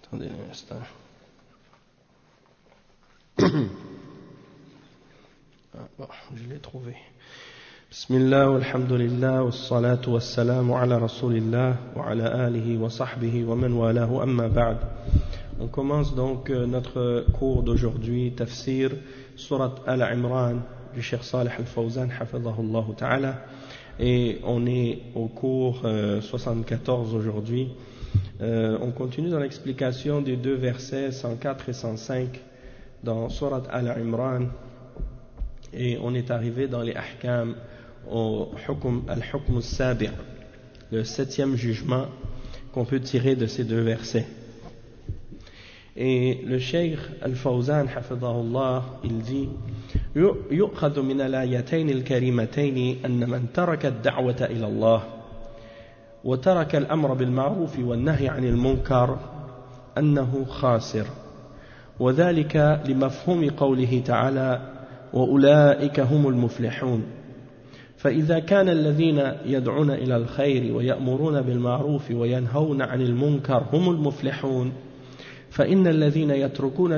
Attendez un instant. Bon, je l'ai trouvé. Bismillah, walhamdulillah, wassalatu wassalamu ala rasulillah, wa ala alihi wa sahbihi wa man walahu, amma ba'd. On commence donc notre cours d'aujourd'hui, Tafsir, Surat Al-Imran, du Cheikh Salih Al-Fawzan, hafidhahullah ta'ala. Et on est au cours 74 aujourd'hui. On continue dans l'explication des deux versets 104 et 105 dans Surat Al-Imran. Et on est arrivé dans les ahkam au al-hukm al-sabi', le 7e jugement qu'on peut tirer de ces deux versets. Et le Cheikh Al-Fawzan hafidhahullah, il dit يؤخذ من الآيتين الكريمتين أن من ترك الدعوة إلى الله وترك الأمر بالمعروف والنهي عن المنكر أنه خاسر، وذلك لمفهوم قوله تعالى وأولئك هم المفلحون. فإذا كان الذين يدعون إلى الخير ويأمرون بالمعروف وينهون عن المنكر هم المفلحون، فإن الذين يتركون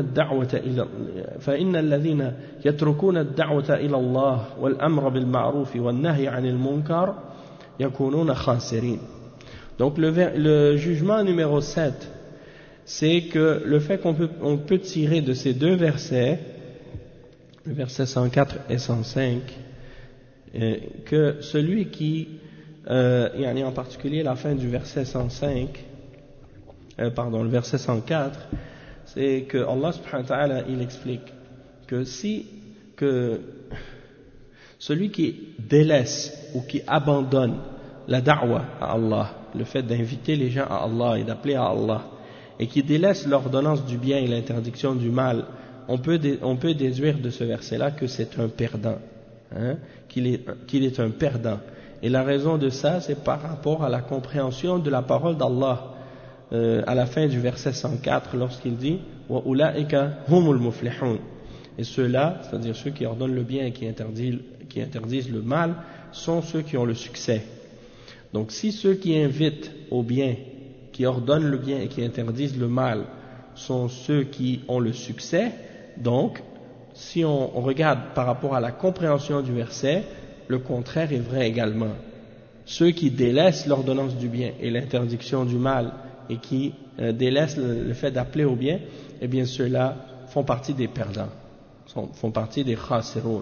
الدعوة إلى الله والأمر بالمعروف والنهي عن المنكر يكونون خاسرين. Donc le jugement numéro 7, c'est que le fait qu'on peut tirer de ces deux versets, le verset 104 et 105, que celui qui, en particulier la fin du verset 105, le verset 104, c'est que Allah subhanahu wa ta'ala, il explique que que celui qui délaisse ou qui abandonne la da'wa à Allah, le fait d'inviter les gens à Allah et d'appeler à Allah, et qui délaisse l'ordonnance du bien et l'interdiction du mal, on peut déduire de ce verset-là que c'est un perdant, qu'il est un perdant. Et la raison de ça, c'est par rapport à la compréhension de la parole d'Allah à la fin du verset 104, lorsqu'il dit wa ulaika humul muflihun. Et ceux-là, c'est-à-dire ceux qui ordonnent le bien et qui interdisent le mal, sont ceux qui ont le succès. Donc si ceux qui invitent au bien, qui ordonnent le bien et qui interdisent le mal sont ceux qui ont le succès, donc si on regarde par rapport à la compréhension du verset, le contraire est vrai également. Ceux qui délaissent l'ordonnance du bien et l'interdiction du mal et qui délaissent le fait d'appeler au bien, eh bien ceux-là font partie des perdants, font partie des khasiroun.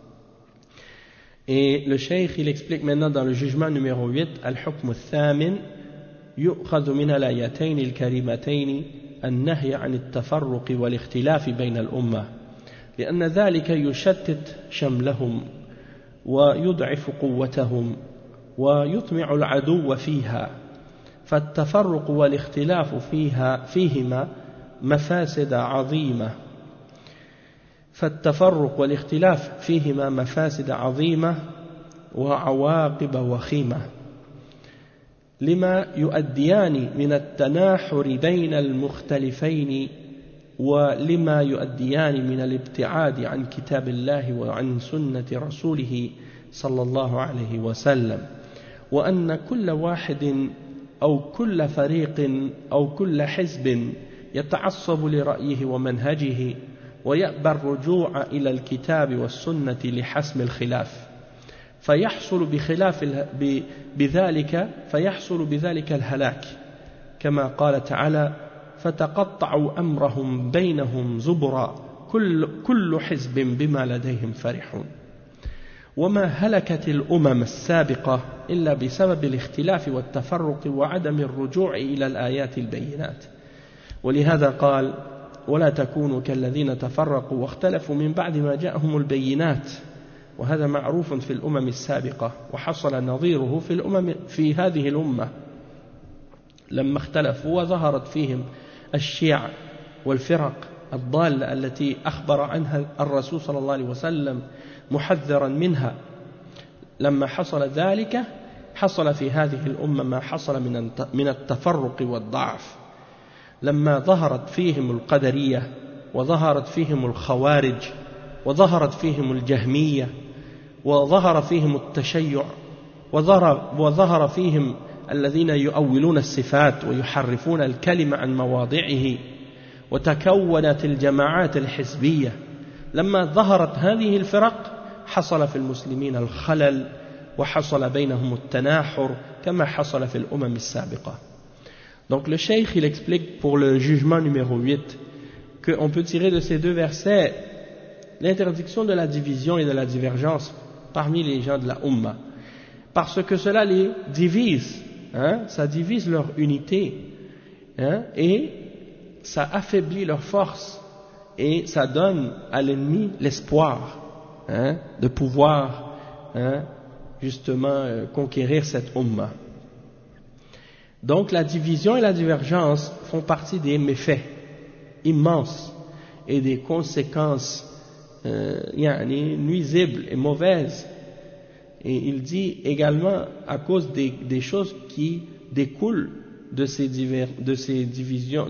Et le cheikh, il explique maintenant dans le jugement numéro 8, al-hukm al-thamin yu'khadhu min al-ayatayn al-karimatayn النهي عن التفرق والاختلاف بين الأمة لأن ذلك يشتت شملهم ويضعف قوتهم ويطمع العدو فيها، فالتفرق والاختلاف فيهما مفاسد عظيمة وعواقب وخيمة لما يؤديان من التناحر بين المختلفين ولما يؤديان من الابتعاد عن كتاب الله وعن سنة رسوله صلى الله عليه وسلم، وأن كل واحد أو كل فريق أو كل حزب يتعصب لرأيه ومنهجه ويأبى الرجوع إلى الكتاب والسنة لحسم الخلاف، فيحصل بذلك الهلاك، كما قال تعالى فتقطعوا أمرهم بينهم زبرا كل حزب بما لديهم فرحون. وما هلكت الأمم السابقة إلا بسبب الاختلاف والتفرق وعدم الرجوع إلى الآيات البينات، ولهذا قال ولا تكونوا كالذين تفرقوا واختلفوا من بعد ما جاءهم البينات، وهذا معروف في الأمم السابقة وحصل نظيره في هذه الأمة لما اختلفوا وظهرت فيهم الشيع والفرق الضالة التي أخبر عنها الرسول صلى الله عليه وسلم محذرا منها. لما حصل ذلك حصل في هذه الأمة ما حصل من التفرق والضعف، لما ظهرت فيهم القدرية وظهرت فيهم الخوارج وظهرت فيهم الجهمية وظهر فيهم التشيع وظهر فيهم الذين يؤولون الصفات ويحرفون الكلمة عن مواضعه وتكونت الجماعات الحزبية لما ظهرت هذه الفرق حصل في المسلمين الخلل وحصل بينهم التناحر كما حصل في الأمم السابقة. Donc le cheikh il explique pour le jugement numéro 8 qu'on peut tirer de ces deux versets l'interdiction de la division et de la divergence parmi les gens de la Ummah, parce que cela les divise, ça divise leur unité, et ça affaiblit leur force, et ça donne à l'ennemi l'espoir de pouvoir justement conquérir cette Ummah. Donc la division et la divergence font partie des méfaits immenses et des conséquences nuisibles et mauvaises. Et il dit également à cause des choses qui découlent de cette division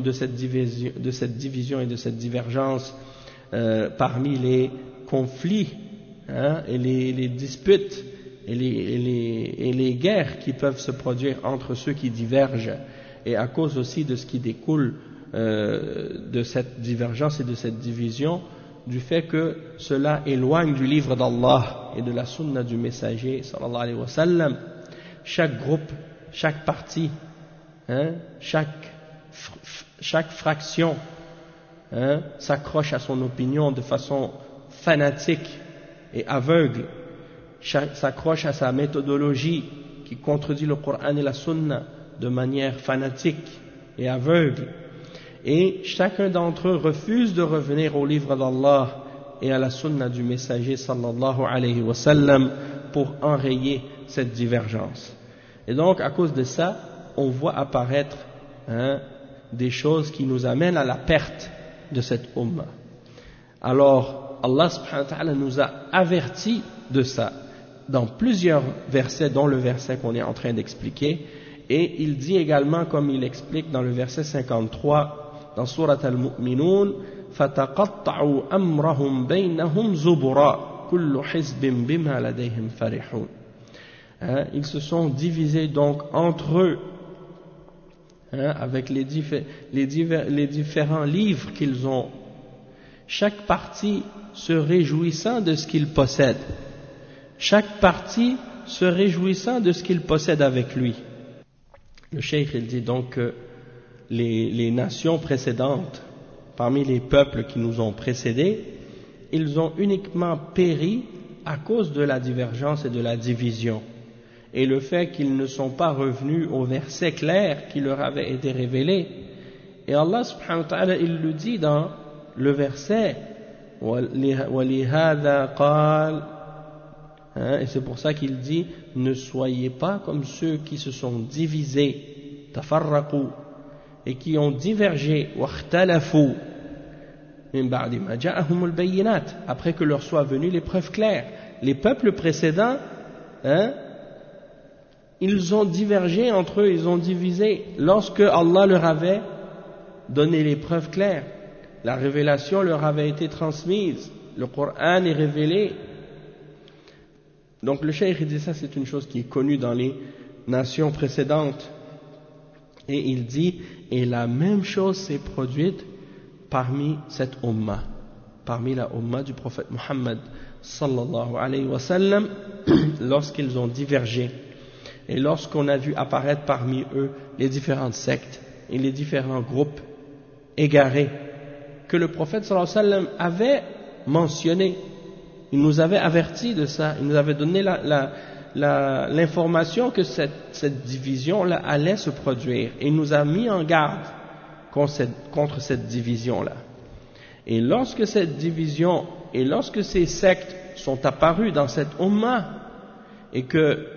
et de cette divergence parmi les conflits et les disputes et les guerres qui peuvent se produire entre ceux qui divergent, et à cause aussi de ce qui découle de cette divergence et de cette division, du fait que cela éloigne du livre d'Allah et de la sunna du messager sallallahu alayhi wa sallam. Chaque groupe, chaque parti, chaque fraction s'accroche à son opinion de façon fanatique et aveugle, s'accroche à sa méthodologie qui contredit le Coran et la sunna de manière fanatique et aveugle. Et chacun d'entre eux refuse de revenir au livre d'Allah et à la sunna du messager sallallahu alayhi wa sallam pour enrayer cette divergence. Et donc à cause de ça, on voit apparaître des choses qui nous amènent à la perte de cette ummah. Alors Allah subhanahu wa ta'ala nous a avertis de ça dans plusieurs versets, dont le verset qu'on est en train d'expliquer, et il dit également, comme il explique dans le verset 53 dans Surat Al-Mu'minun, فَتَقَطَّعُوا أَمْرَهُمْ بَيْنَهُمْ زُبُرًا كُلُّ حِزْبٍ بِمَا لَدَيْهِمْ فَرِحُونَ. Ils se sont divisés donc entre eux, avec les différents livres qu'ils ont, chaque parti se réjouissant de ce qu'il possède, chaque parti se réjouissant de ce qu'il possède avec lui. Le cheikh il dit donc que les nations précédentes, parmi les peuples qui nous ont précédés, ils ont uniquement péri à cause de la divergence et de la division, et le fait qu'ils ne sont pas revenus au verset clair qui leur avait été révélé. Et Allah subhanahu wa ta'ala il le dit dans le verset وَلِهَذَا قَالَ, et c'est pour ça qu'il dit ne soyez pas comme ceux qui se sont divisés, tafarraqu, et qui ont divergé, واختلفوا من بعد ما جاءهم البينات, après que leur soient venues les preuves claires. Les peuples précédents, ils ont divergé entre eux, ils ont divisé lorsque Allah leur avait donné les preuves claires, la révélation leur avait été transmise, le Coran est révélé. Donc le cheikh dit ça, c'est une chose qui est connue dans les nations précédentes, et il dit, et la même chose s'est produite parmi cette ummah, parmi la ummah du prophète Muhammad sallallahu alayhi wa sallam, lorsqu'ils ont divergé, et lorsqu'on a vu apparaître parmi eux les différentes sectes et les différents groupes égarés que le prophète sallallahu alayhi wa sallam avait mentionné. Il nous avait averti de ça, il nous avait donné l'information que cette division-là allait se produire, et il nous a mis en garde contre cette division-là. Et lorsque cette division et lorsque ces sectes sont apparues dans cette ummah, et que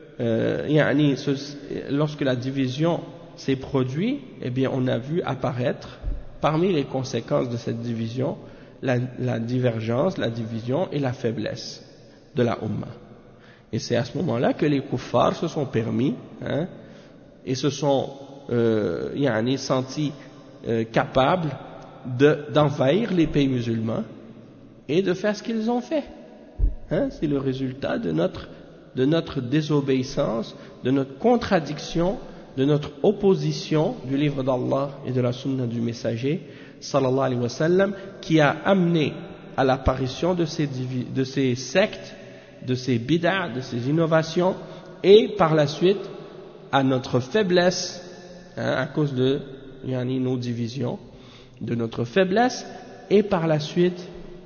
lorsque la division s'est produite, eh bien on a vu apparaître parmi les conséquences de cette division la divergence, la division et la faiblesse de la ummah. Et c'est à ce moment-là que les kuffars se sont permis et se sont sentis capables d'envahir les pays musulmans et de faire ce qu'ils ont fait. C'est le résultat de notre de notre désobéissance, de notre contradiction, de notre opposition du livre d'Allah et de la sunna du messager, sallallahu alayhi wa sallam, qui a amené à l'apparition de ces sectes, de ces bid'ah, de ces innovations, et par la suite à notre faiblesse, à cause de nos divisions, de notre faiblesse, et par la suite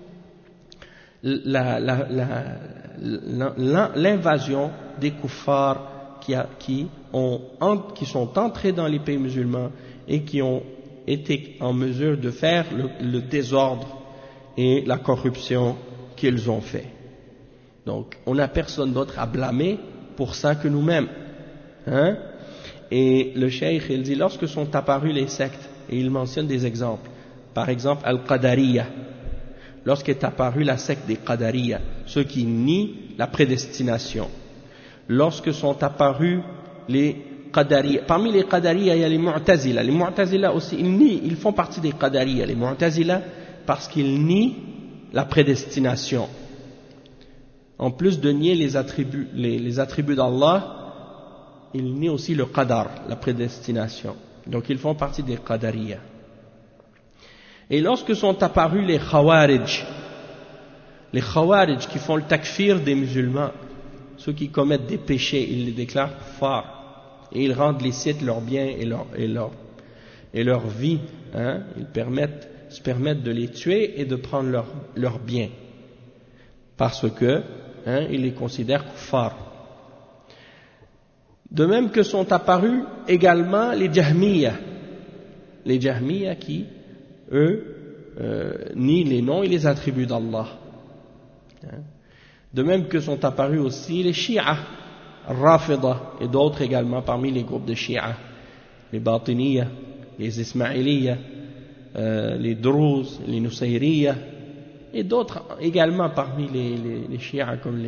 l'invasion des kuffars qui sont entrés dans les pays musulmans et qui ont été en mesure de faire le désordre et la corruption qu'ils ont fait. Donc, on n'a personne d'autre à blâmer pour ça que nous-mêmes. Et le cheikh, il dit, lorsque sont apparues les sectes, et il mentionne des exemples, par exemple, Al-Qadariyya, lorsqu'est apparue la secte des Qadariyya, ceux qui nient la prédestination, lorsque sont apparus les Qadariyya, parmi les Qadariyya, il y a les Mu'tazila aussi, ils font partie des Qadariyya, les Mu'tazila, parce qu'ils nient la prédestination. En plus de nier les attributs d'Allah, ils nient aussi le Qadar, la prédestination. Donc ils font partie des Qadariyya. Et lorsque sont apparus les Khawarij qui font le takfir des musulmans, ceux qui commettent des péchés, ils les déclarent kuffar, et ils rendent licites leurs biens et leur vie, ils se permettent de les tuer et de prendre leurs biens, parce que ils les considèrent kuffar. De même que sont apparus également les Jahmiyya qui, eux, nient les noms et les attributs d'Allah. De même que sont apparus aussi les Shia, Rafida et d'autres également parmi les groupes de Shia, les Batiniyya, les Ismailiyya, les Druze, les Nusayriya, et d'autres également parmi les Shia comme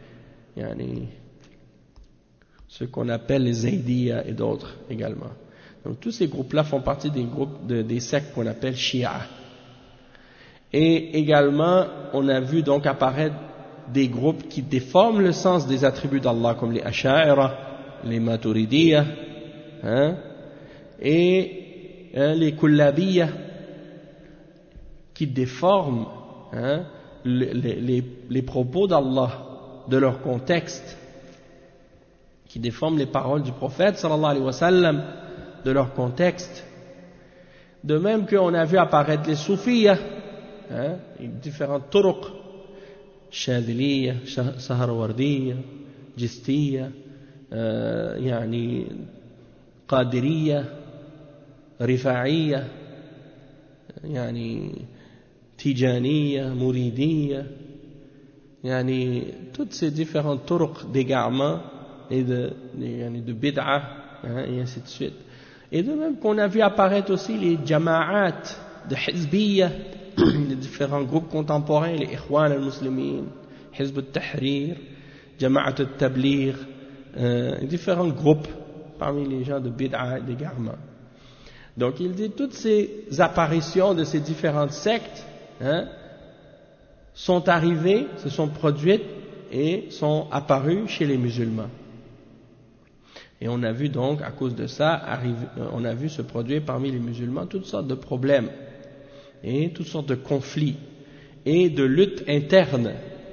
ceux qu'on appelle les Zaydiyya et d'autres également. Donc tous ces groupes-là font partie des groupes des sectes qu'on appelle Shia. Et également, on a vu donc apparaître des groupes qui déforment le sens des attributs d'Allah, comme les Asha'ira, les Maturidiyya, et les Kullabiyya, qui déforment les propos d'Allah de leur contexte, qui déforment les paroles du prophète sallallahu alayhi wa sallam de leur contexte. De même qu'on a vu apparaître les soufiyya, différentes turuq, shadhiliyya, sahrawardiyya, jistiyya, qadiriyya, rifa'iyya, tijaniyya, muridiyya, toutes ces différentes turuq d'égarement et de bid'ah, et ainsi de suite. Et de même qu'on a vu apparaître aussi les jama'at de hizbiyya, les différents groupes contemporains, les Ikhwan al-Muslimin, Hizb al-Tahrir, Jama'at al-Tabligh, différents groupes parmi les gens de bid'ah et d'égarement. Donc il dit toutes ces apparitions de ces différentes sectes sont arrivées, se sont produites et sont apparues chez les musulmans. Et on a vu donc, à cause de ça, on a vu se produire parmi les musulmans toutes sortes de problèmes et toutes sortes de conflits et de luttes internes,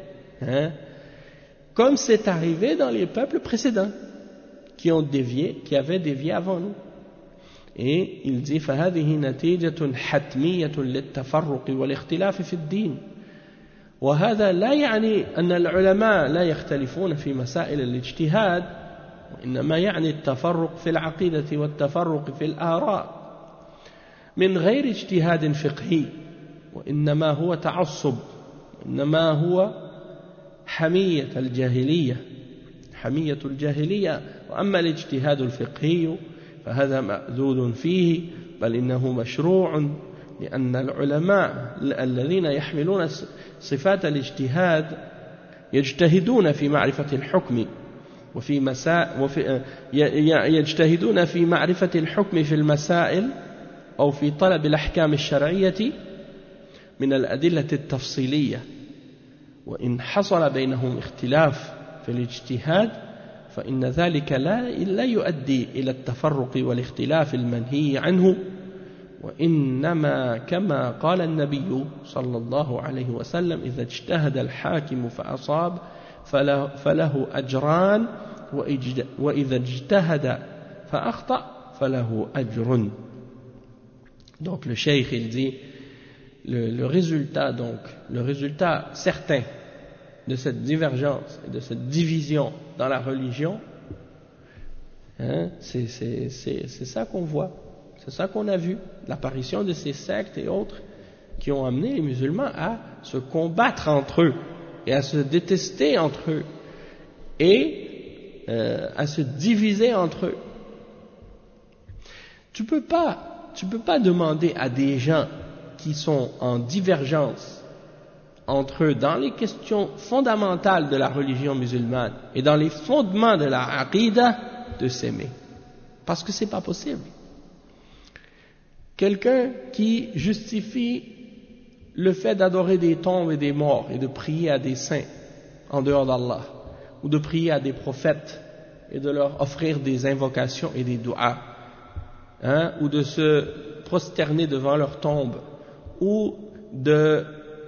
comme c'est arrivé dans les peuples précédents qui avaient dévié avant nous. Et il dit فهذه نتيجة حتمية للتفرق والاختلاف في الدين وهذا لا يعني أن العلماء لا يختلفون في مسائل الاجتهاد وإنما يعني التفرق في العقيدة والتفرق في الآراء من غير اجتهاد فقهي وإنما هو تعصب إنما هو حمية الجاهلية وأما الاجتهاد الفقهي فهذا مأذون فيه بل إنه مشروع لأن العلماء الذين يحملون صفات الاجتهاد يجتهدون في معرفة الحكم يجتهدون في معرفة الحكم في المسائل أو في طلب الأحكام الشرعية من الأدلة التفصيلية وإن حصل بينهم اختلاف في الاجتهاد فإن ذلك لا يؤدي إلى التفرق والاختلاف المنهي عنه وإنما كما قال النبي صلى الله عليه وسلم إذا اجتهد الحاكم فأصاب فله أجران وإذا اجتهد فأخطأ فله أجر. Donc le cheikh il dit le résultat certain de cette divergence et de cette division dans la religion, hein, c'est ça qu'on voit, c'est ça qu'on a vu, l'apparition de ces sectes et autres qui ont amené les musulmans à se combattre entre eux et à se détester entre eux et à se diviser entre eux. Tu peux pas demander à des gens qui sont en divergence entre eux dans les questions fondamentales de la religion musulmane et dans les fondements de la aqidah de s'aimer. Parce que c'est pas possible. Quelqu'un qui justifie le fait d'adorer des tombes et des morts et de prier à des saints en dehors d'Allah ou de prier à des prophètes et de leur offrir des invocations et des du'as, hein, ou de prosterner devant leur tombe ou de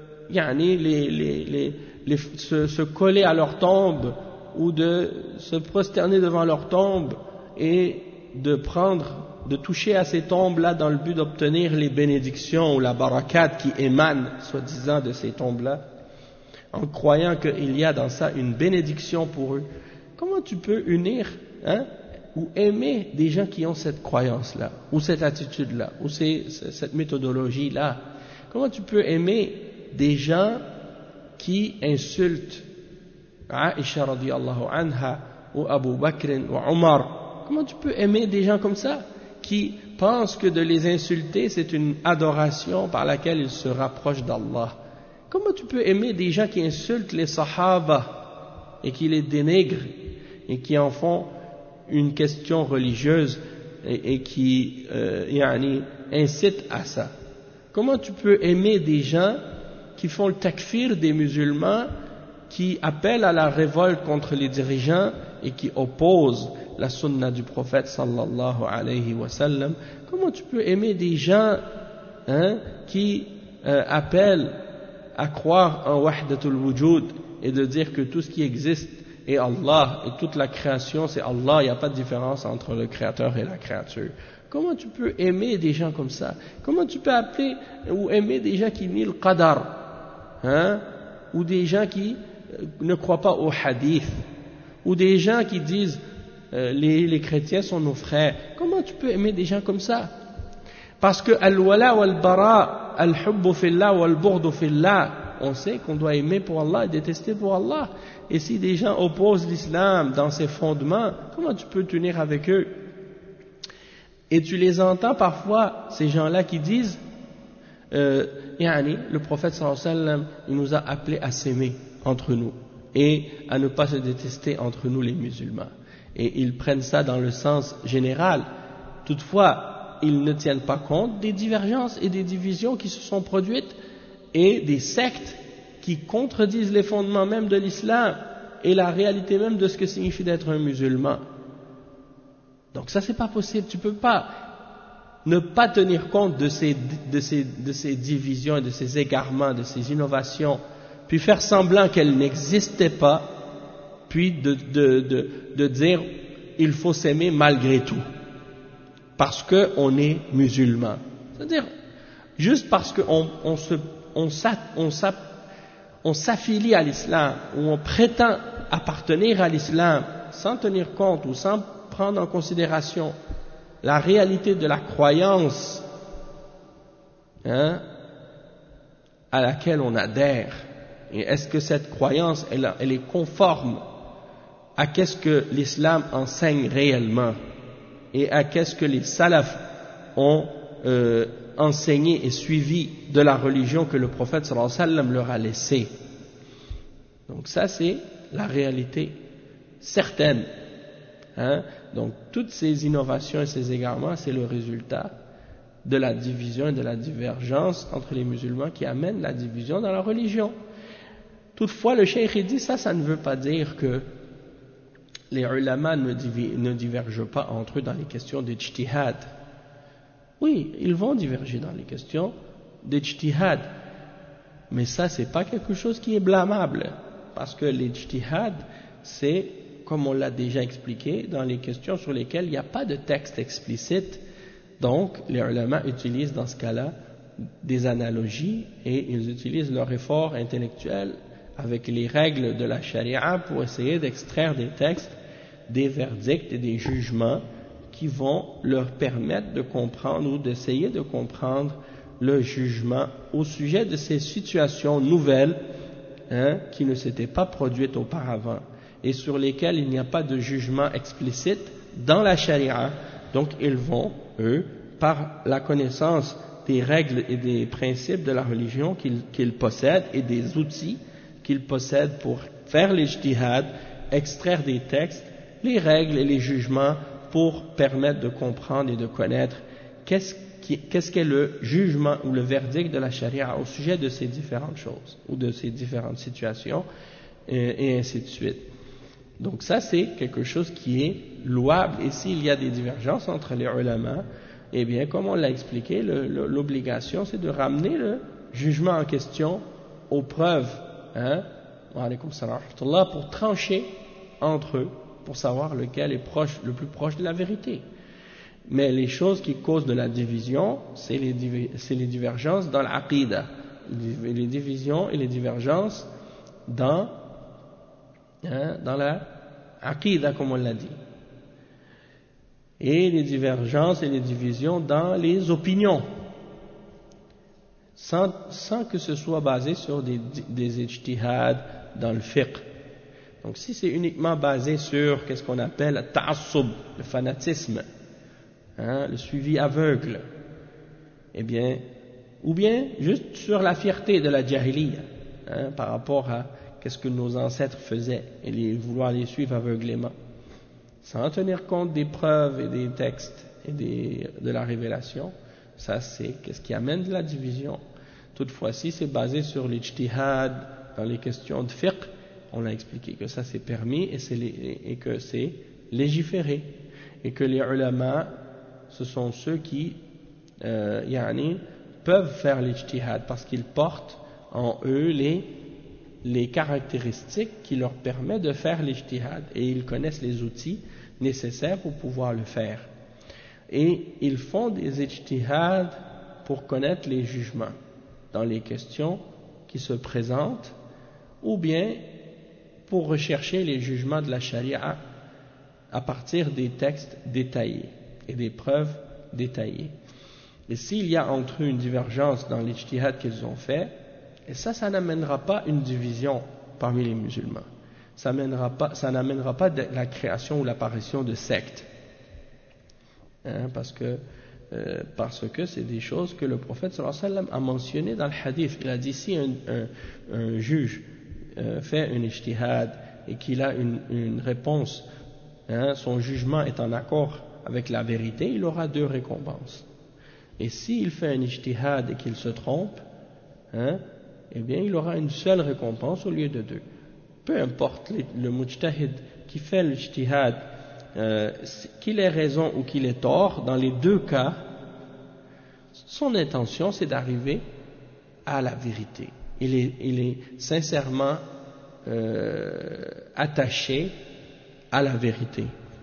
se coller à leur tombe ou de se prosterner devant leur tombe et de toucher à ces tombes-là dans le but d'obtenir les bénédictions ou la barakat qui émanent soi-disant de ces tombes-là, en croyant qu'il y a dans ça une bénédiction pour eux. Comment tu peux unir, hein, ou aimer des gens qui ont cette croyance-là, ou cette attitude-là, ou cette méthodologie-là? Comment tu peux aimer des gens qui insultent Aïcha radiyallahu anha, ou Abu Bakr ou Omar? Comment tu peux aimer des gens comme ça, qui pensent que de les insulter c'est une adoration par laquelle ils se rapprochent d'Allah? Comment tu peux aimer des gens qui insultent les sahaba et qui les dénigrent et qui en font une question religieuse et qui incitent à ça? Comment tu peux aimer des gens qui font le takfir des musulmans, qui appellent à la révolte contre les dirigeants et qui opposent la sunna du prophète sallallahu alayhi wa sallam? Comment tu peux aimer des gens, hein, qui appellent à croire en wahdatul wujud et de dire que tout ce qui existe est Allah et toute la création c'est Allah, il n'y a pas de différence entre le créateur et la créature? Comment tu peux aimer des gens comme ça? Comment tu peux appeler ou aimer des gens qui nient le qadar, hein, ou des gens qui ne croient pas au hadith, ou des gens qui disent les chrétiens sont nos frères? Comment tu peux aimer des gens comme ça? Parce que al-wala wal-bara, al-hubbu fillah wal-bughdu fillah, on sait qu'on doit aimer pour Allah et détester pour Allah. Et si des gens opposent l'islam dans ses fondements, comment tu peux tenir avec eux? Et tu les entends parfois, ces gens-là qui disent le prophète sallallahu alayhi wa sallam, il nous a appelés à s'aimer entre nous et à ne pas se détester entre nous les musulmans. Et ils prennent ça dans le sens général. Toutefois, ils ne tiennent pas compte des divergences et des divisions qui se sont produites et des sectes qui contredisent les fondements même de l'islam et la réalité même de ce que signifie d'être un musulman. Donc ça, c'est pas possible. Tu peux pas ne pas tenir compte de ces divisions, de ces égarements, de ces innovations, puis faire semblant qu'elles n'existaient pas, puis de dire il faut s'aimer malgré tout, parce qu'on est musulman. C'est-à-dire, juste parce qu'on s'affilie à l'islam, ou on prétend appartenir à l'islam, sans tenir compte ou sans prendre en considération la réalité de la croyance, hein, à laquelle on adhère, et est-ce que cette croyance elle est conforme à qu'est-ce que l'islam enseigne réellement et à qu'est-ce que les salafs ont enseigné et suivi de la religion que le prophète sallallahu alayhi wa sallam leur a laissée. Donc ça, c'est la réalité certaine, hein. Donc toutes ces innovations et ces égarements, c'est le résultat de la division et de la divergence entre les musulmans qui amènent la division dans la religion. Toutefois, le cheikh dit ça ne veut pas dire que les ulama ne divergent pas entre eux dans les questions d'ijtihad. Oui, ils vont diverger dans les questions d'ijtihad, mais ça c'est pas quelque chose qui est blâmable, parce que l'ijtihad c'est, comme on l'a déjà expliqué, dans les questions sur lesquelles il n'y a pas de texte explicite. Donc les ulama utilisent dans ce cas-là des analogies et ils utilisent leur effort intellectuel avec les règles de la charia pour essayer d'extraire des textes, des verdicts et des jugements qui vont leur permettre de comprendre ou d'essayer de comprendre le jugement au sujet de ces situations nouvelles qui ne s'étaient pas produites auparavant et sur lesquelles il n'y a pas de jugement explicite dans la charia. Donc ils vont, eux, par la connaissance des règles et des principes de la religion qu'ils possèdent et des outils qu'ils possèdent pour faire l'ijtihad, extraire des textes, les règles et les jugements pour permettre de comprendre et de connaître qu'est-ce qu'est le jugement ou le verdict de la charia au sujet de ces différentes choses ou de ces différentes situations et ainsi de suite. Donc ça c'est quelque chose qui est louable, et s'il y a des divergences entre les ulama, eh bien comme on l'a expliqué, l'obligation c'est de ramener le jugement en question aux preuves, pour trancher entre eux, pour savoir lequel est le plus proche de la vérité. Mais les choses qui causent de la division, c'est les divergences dans l'aqida, les divisions et les divergences dans la aqida, comme on l'a dit, et les divergences et les divisions dans les opinions, sans que ce soit basé sur des ijtihad dans le fiqh. Donc si c'est uniquement basé sur qu'est-ce qu'on appelle le ta'assub, le fanatisme, le suivi aveugle, eh bien, ou bien juste sur la fierté de la jahiliya, par rapport à qu'est-ce que nos ancêtres faisaient et vouloir les suivre aveuglément, sans tenir compte des preuves et des textes et de la révélation, ça c'est qu'est-ce qui amène de la division. Toutefois, si c'est basé sur l'ijtihad dans les questions de fiqh, on a expliqué que ça c'est permis et que c'est légiféré, et que les ulama ce sont ceux qui peuvent faire l'ijtihad parce qu'ils portent en eux les caractéristiques qui leur permettent de faire l'ijtihad, et ils connaissent les outils nécessaires pour pouvoir le faire, et ils font des ijtihad pour connaître les jugements dans les questions qui se présentent, ou bien pour rechercher les jugements de la charia à partir des textes détaillés et des preuves détaillées. Et s'il y a entre eux une divergence dans l'ijtihad qu'ils ont fait, et ça n'amènera pas une division parmi les musulmans. Ça n'amènera pas de la création ou l'apparition de sectes. Parce que c'est des choses que le prophète sallallahu alayhi wa sallam a mentionnées dans le hadith. Il a dit, si un juge fait un ijtihad et qu'il a une réponse, son jugement est en accord avec la vérité, il aura 2 récompenses. Et s'il fait un ijtihad et qu'il se trompe, eh bien il aura une seule récompense au lieu de 2. Peu importe le mujtahid qui fait l'ijtihad, qu'il ait raison ou qu'il ait tort, dans les 2 cas, son intention c'est d'arriver à la vérité. Il est sincèrement attaché à la vérité.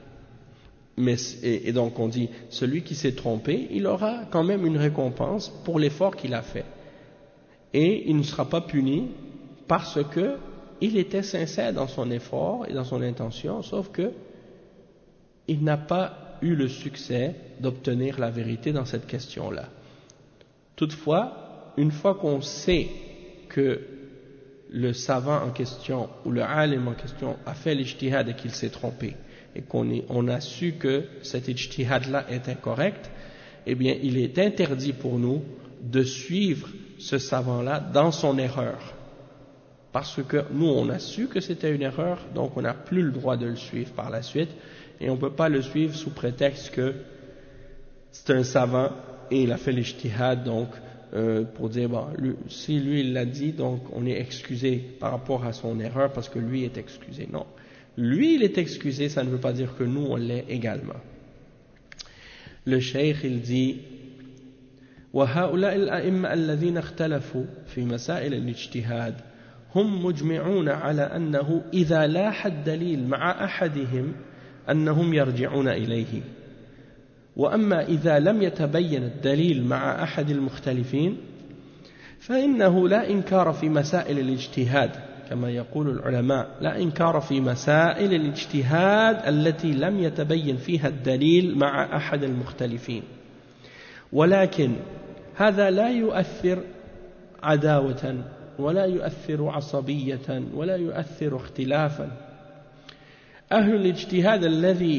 Et donc on dit, celui qui s'est trompé, il aura quand même une récompense pour l'effort qu'il a fait. Et il ne sera pas puni parce que il était sincère dans son effort et dans son intention, sauf que il n'a pas eu le succès d'obtenir la vérité dans cette question-là. Toutefois, une fois qu'on sait que le savant en question ou le alim en question a fait l'ijtihad et qu'il s'est trompé, et qu'on a su que cet ijtihad-là est incorrect, eh bien il est interdit pour nous de suivre ce savant-là dans son erreur. Parce que nous on a su que c'était une erreur, donc on n'a plus le droit de le suivre par la suite, et on ne peut pas le suivre sous prétexte que c'est un savant et il a fait l'ijtihad, donc pour dire si lui il l'a dit, donc on est excusé par rapport à son erreur parce que lui est excusé. Non, lui il est excusé, ça ne veut pas dire que nous on l'est également. Le cheikh il dit وهؤلاء الأئمة الذين اختلفوا في مسائل الاجتهاد هم مجمعون على أنه إذا لاح الدليل مع أحدهم أنهم يرجعون إليه، وأما إذا لم يتبين الدليل مع أحد المختلفين فإنه لا إنكار في مسائل الاجتهاد، كما يقول العلماء لا إنكار في مسائل الاجتهاد التي لم يتبين فيها الدليل مع أحد المختلفين، ولكن هذا لا يؤثر عداوة ولا يؤثر عصبية ولا يؤثر اختلافا. أهل الاجتهاد الذي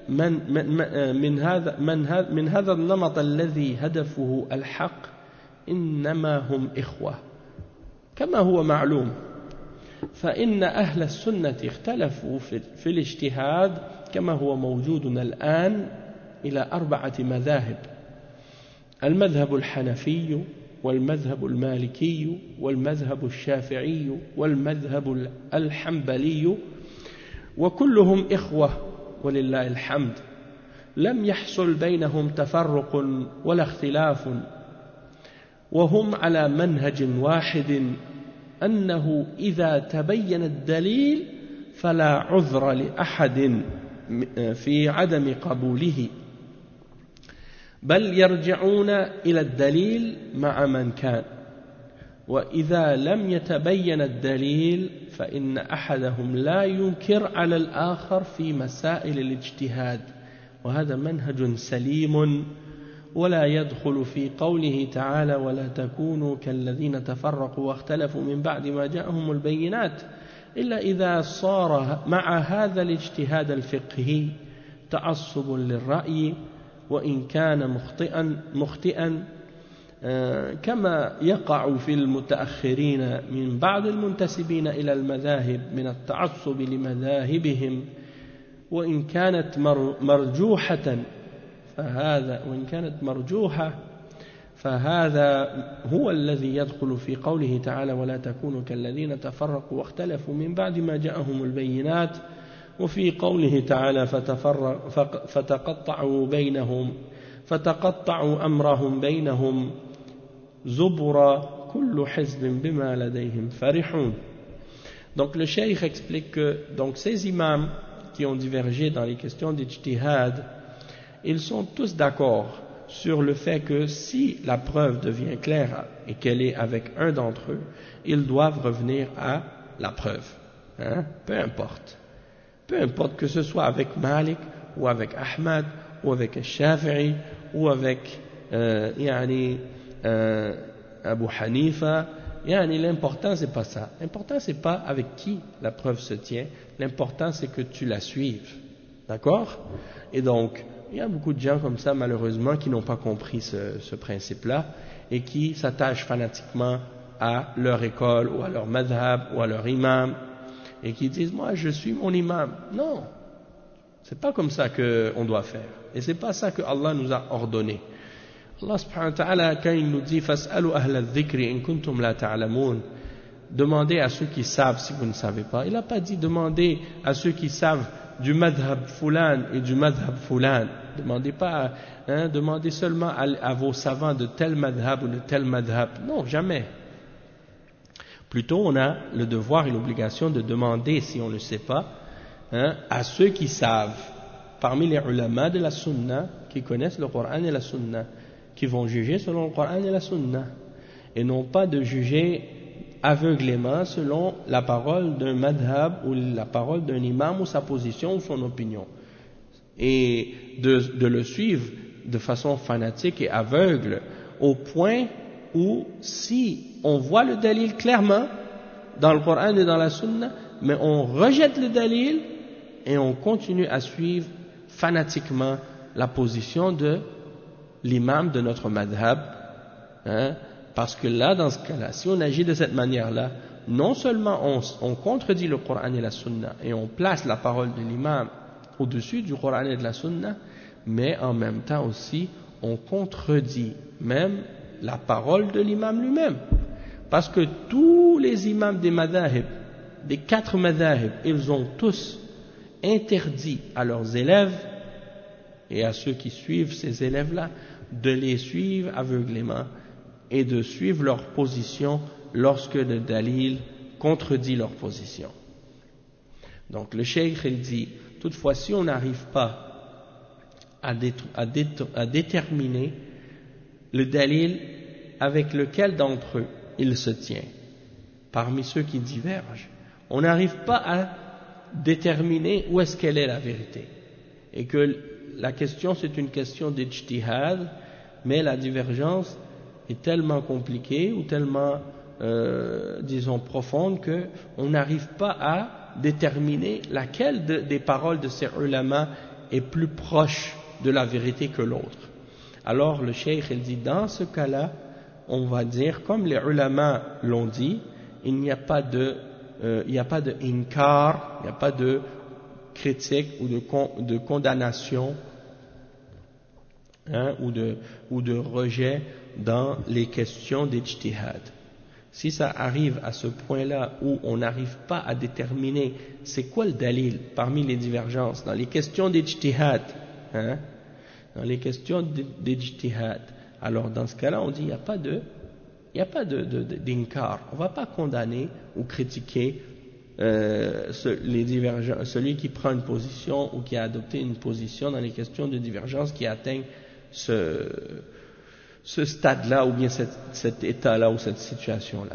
من هذا النمط الذي هدفه الحق إنما هم إخوة كما هو معلوم، فإن أهل السنة اختلفوا في الاجتهاد كما هو موجودنا الآن إلى 4 مذاهب: المذهب الحنفي والمذهب المالكي والمذهب الشافعي والمذهب الحنبلي، وكلهم إخوة ولله الحمد، لم يحصل بينهم تفرق ولا اختلاف، وهم على منهج واحد أنه إذا تبين الدليل فلا عذر لأحد في عدم قبوله، بل يرجعون إلى الدليل مع من كان، وإذا لم يتبين الدليل فإن أحدهم لا ينكر على الآخر في مسائل الاجتهاد، وهذا منهج سليم ولا يدخل في قوله تعالى ولا تكونوا كالذين تفرقوا واختلفوا من بعد ما جاءهم البينات، إلا إذا صار مع هذا الاجتهاد الفقهي تعصب للرأي وإن كان مخطئا كما يقع في المتأخرين من بعض المنتسبين إلى المذاهب من التعصب لمذاهبهم، وإن كانت مرجوحة فهذا هو الذي يدخل في قوله تعالى ولا تكونوا كالذين تفرقوا واختلفوا من بعد ما جاءهم البينات، وفي قوله تعالى فتقطعوا أمرهم بينهم زبرا كل حزب بما لديهم فرحون. Donc le cheikh explique que donc ces imams qui ont divergé dans les questions d'ijtihad, ils sont tous d'accord sur le fait que si la preuve devient claire et qu'elle est avec un d'entre eux, ils doivent revenir à la preuve, peu importe que ce soit avec Malik ou avec Ahmad ou avec Shafi'i ou avec Abu Hanifa. L'important c'est pas ça, l'important c'est pas avec qui la preuve se tient, l'important c'est que tu la suives, d'accord? Et donc il y a beaucoup de gens comme ça malheureusement qui n'ont pas compris ce principe-là et qui s'attachent fanatiquement à leur école ou à leur madhab ou à leur imam et qui disent moi je suis mon imam. Non, c'est pas comme ça qu'on doit faire et c'est pas ça que Allah nous a ordonné. Allah subhanahu wa ta'ala quand il nous dit fas'alu ahla dhikri in kuntum la ta'lamun, demandez à ceux qui savent si vous ne savez pas. Il n'a pas dit demandez à ceux qui savent du madhab fulan et du madhab fulan. Demandez pas, demandez seulement à vos savants de tel madhab ou de tel madhab. Non, jamais. Plutôt, on a le devoir et l'obligation de demander, si on ne le sait pas, à ceux qui savent, parmi les ulama de la sunna, qui connaissent le Coran et la sunna, qui vont juger selon le Coran et la sunna, et non pas de juger aveuglément selon la parole d'un madhab ou la parole d'un imam ou sa position ou son opinion, et de le suivre de façon fanatique et aveugle au point où si on voit le dalil clairement dans le Coran et dans la sunna, mais on rejette le dalil et on continue à suivre fanatiquement la position de l'imam de notre madhab, parce que là, dans ce cas-là, si on agit de cette manière-là, non seulement on contredit le Coran et la Sunna et on place la parole de l'imam au-dessus du Coran et de la Sunna, mais en même temps aussi, on contredit même la parole de l'imam lui-même. Parce que tous les imams des madhahib, des 4 madhahib, ils ont tous interdit à leurs élèves et à ceux qui suivent ces élèves-là de les suivre aveuglément et de suivre leur position lorsque le dalil contredit leur position. Donc le cheikh il dit, toutefois si on n'arrive pas à déterminer le dalil avec lequel d'entre eux il se tient, parmi ceux qui divergent, on n'arrive pas à déterminer où est-ce qu'elle est la vérité. Et que la question c'est une question d'ijtihad, mais la divergence est tellement compliquée ou tellement, disons, profonde qu'on n'arrive pas à déterminer laquelle des paroles de ces ulama est plus proche de la vérité que l'autre. Alors le cheikh il dit, dans ce cas-là, on va dire, comme les ulama l'ont dit, il n'y a pas de inkar, il n'y a pas de critique ou de condamnation, hein, ou de rejet dans les questions d'ijtihad. Si ça arrive à ce point-là où on n'arrive pas à déterminer c'est quoi le dalil parmi les divergences dans les questions d'ijtihad, hein, dans les questions d'ijtihad, alors dans ce cas-là on dit il n'y a pas d'inkar, on ne va pas condamner ou critiquer les divergences, celui qui prend une position ou qui a adopté une position dans les questions de divergence qui atteignent ce stade-là ou bien cet état-là ou cette situation-là.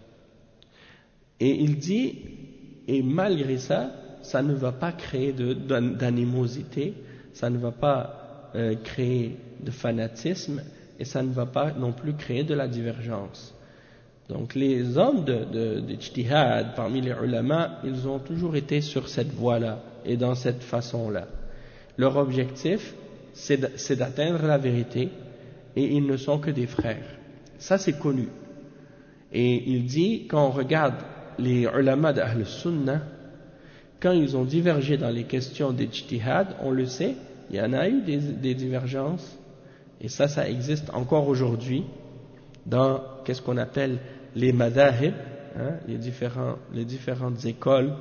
Et il dit, et malgré ça, ça ne va pas créer d'animosité, ça ne va pas créer de fanatisme et ça ne va pas non plus créer de la divergence. Donc les hommes d'ijtihad parmi les ulama, ils ont toujours été sur cette voie-là et dans cette façon-là. Leur objectif, c'est d'atteindre la vérité et ils ne sont que des frères. Ça c'est connu. Et il dit, quand on regarde les ulama d'Ahl Sunnah, quand ils ont divergé dans les questions d'ijtihad, on le sait, il y en a eu des divergences et ça existe encore aujourd'hui dans qu'est-ce qu'on appelle les madahib, hein, les différentes écoles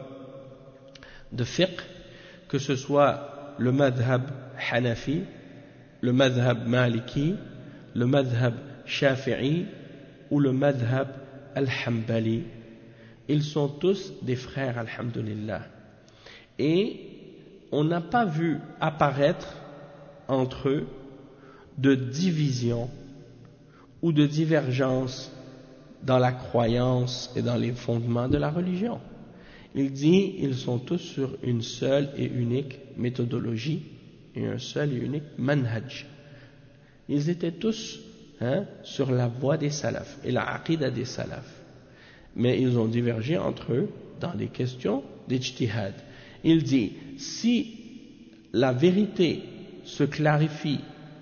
de fiqh, que ce soit le madhab hanafi, le madhab maliki, le madhab shafi'i ou le madhab al-hanbali. Ils sont tous des frères, alhamdulillah. Et on n'a pas vu apparaître entre eux de division ou de divergence dans la croyance et dans les fondements de la religion. Il dit, ils sont tous sur une seule et unique méthodologie et un seul et unique manhaj. Ils étaient tous sur la voie des salafs et la aqida des salafs. Mais ils ont divergé entre eux dans les questions d'ijtihad. Il dit, si la vérité se clarifie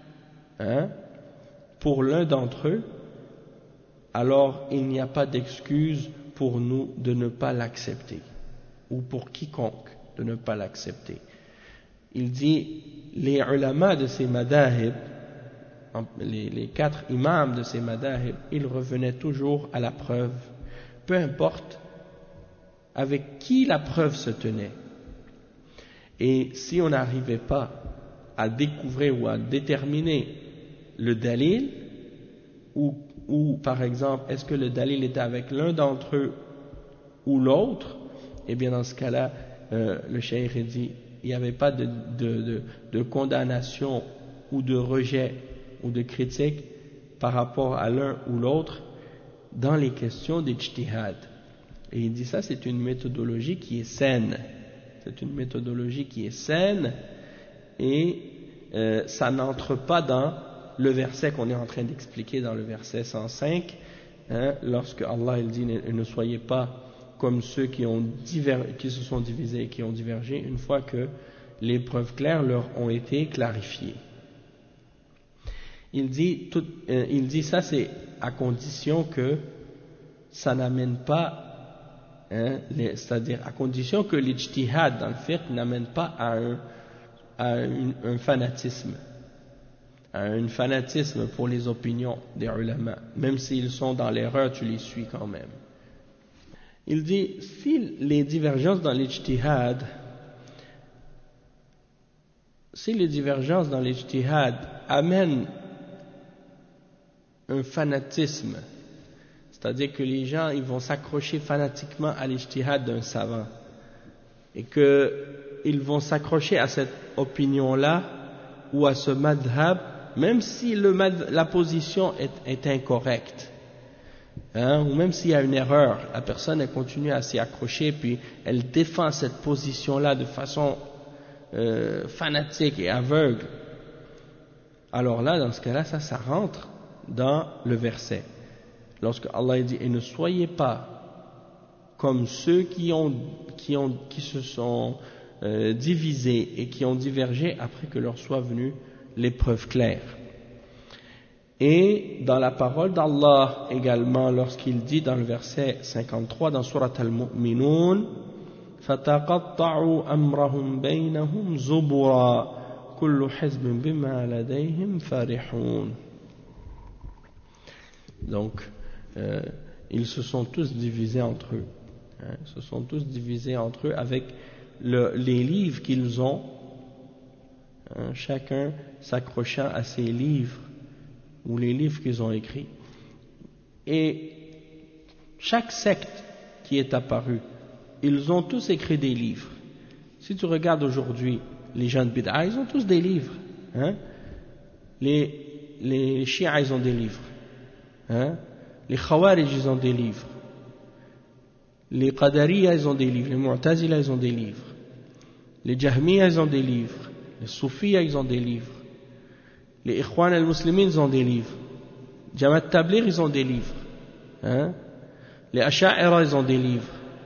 pour l'un d'entre eux, alors il n'y a pas d'excuse pour nous de ne pas l'accepter, ou pour quiconque de ne pas l'accepter. Il dit, les ulama de ces madahib, les 4 imams de ces madahib, ils revenaient toujours à la preuve, peu importe avec qui la preuve se tenait. Et si on n'arrivait pas à découvrir ou à déterminer le dalil, ou par exemple, est-ce que le dalil était avec l'un d'entre eux ou l'autre, et bien dans ce cas-là, le cheikh dit, il n'y avait pas de condamnation ou de rejet ou de critique par rapport à l'un ou l'autre dans les questions d'ijtihad. Et il dit ça, c'est une méthodologie qui est saine. C'est une méthodologie qui est saine et ça n'entre pas dans le verset qu'on est en train d'expliquer dans le verset 105, lorsque Allah il dit ne soyez pas comme ceux qui se sont divisés et qui ont divergé une fois que les preuves claires leur ont été clarifiées. Il dit ça c'est à condition que ça n'amène pas, c'est-à-dire à condition que l'ijtihad dans le fiqh n'amène pas à un fanatisme, un fanatisme pour les opinions des ulama. Même s'ils sont dans l'erreur, tu les suis quand même. Il dit, si les divergences dans l'ijtihad si les divergences dans l'ijtihad amènent un fanatisme, c'est-à-dire que les gens ils vont s'accrocher fanatiquement à l'ijtihad d'un savant et qu'ils vont s'accrocher à cette opinion-là ou à ce madhab, même si la position est incorrecte, ou même s'il y a une erreur, la personne elle continue à s'y accrocher puis elle défend cette position-là de façon fanatique et aveugle, alors là, dans ce cas-là, ça rentre dans le verset. Lorsque Allah dit « Et ne soyez pas comme ceux qui se sont divisés et qui ont divergé après que leur soit venue l'épreuve claire. » Et dans la parole d'Allah également, lorsqu'il dit dans le verset 53 dans Surat Al-Mu'minun, فَتَقَطَّعُوا أَمْرَهُمْ بَيْنَهُمْ زُبُرًا كُلُّ حِزْبٍ بِمَا لَدَيْهِمْ فَرِحُونَ. Donc, ils se sont tous divisés entre eux. Ils se sont tous divisés entre eux avec les livres qu'ils ont, chacun s'accrochant à ses livres ou les livres qu'ils ont écrits. Et chaque secte qui est apparue, ils ont tous écrit des livres. Si tu regardes aujourd'hui les gens de Bid'a, ils ont tous des livres. Les Shia, ils ont des livres. Les Khawarij, ils ont des livres. Les Qadariya, ils ont des livres. Les Mu'tazila, ils ont des livres. Les Jahmiya, ils ont des livres. Les Soufiya, ils ont des livres. Les Ikhwan al-Muslimin, ils ont des livres. Jamaat Tabligh, ils ont des livres. Les Asha'ira, ils ont des livres.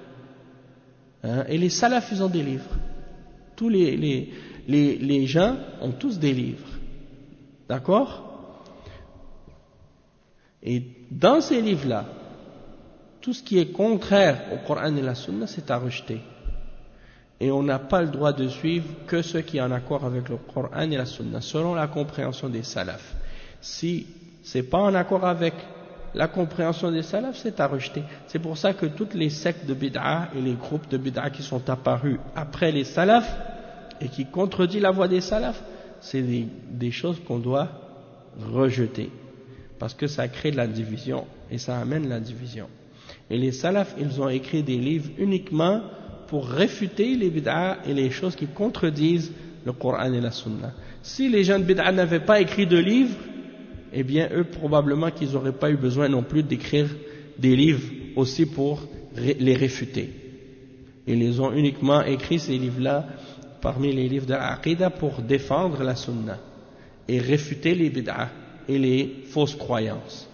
Et les Salaf, ils ont des livres. Tous les gens ont tous des livres. D'accord? Et dans ces livres-là, tout ce qui est contraire au Coran et la Sunna, c'est à rejeter. Et on n'a pas le droit de suivre que ce qui est en accord avec le Coran et la Sunna, selon la compréhension des salafs. Si ce n'est pas en accord avec la compréhension des salafs, c'est à rejeter. C'est pour ça que toutes les sectes de bid'a et les groupes de bid'a qui sont apparus après les salafs et qui contredisent la voie des salafs, c'est des choses qu'on doit rejeter. Parce que ça crée de la division et ça amène la division. Et les salafs, ils ont écrit des livres uniquement pour réfuter les bid'a et les choses qui contredisent le Coran et la Sunna. Si les gens de bid'a n'avaient pas écrit de livres, eh bien eux probablement qu'ils n'auraient pas eu besoin non plus d'écrire des livres aussi pour les réfuter. Ils les ont uniquement écrit ces livres-là parmi les livres de l'Aqida pour défendre la Sunna et réfuter les bid'a et les fausses croyances.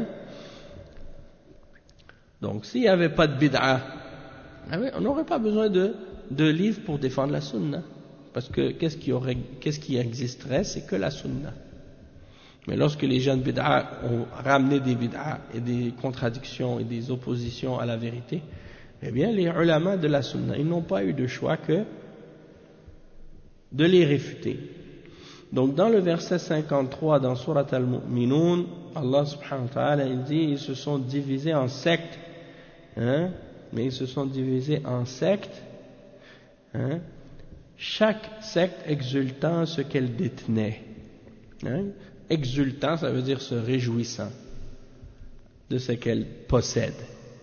Donc s'il n'y avait pas de bid'a, on n'aurait pas besoin de livres pour défendre la Sunna, parce que qu'est-ce qui existerait, c'est que la Sunna. Mais lorsque les gens de bid'a ont ramené des bid'a et des contradictions et des oppositions à la vérité, eh bien les ulama de la Sunna, ils n'ont pas eu de choix que de les réfuter. Donc dans le verset 53 dans Surat Al-Mu'minun, Allah subhanahu wa ta'ala il dit, ils se sont divisés en sectes, mais ils se sont divisés en sectes, chaque secte exultant ce qu'elle détenait. Exultant, ça veut dire se réjouissant de ce qu'elle possède.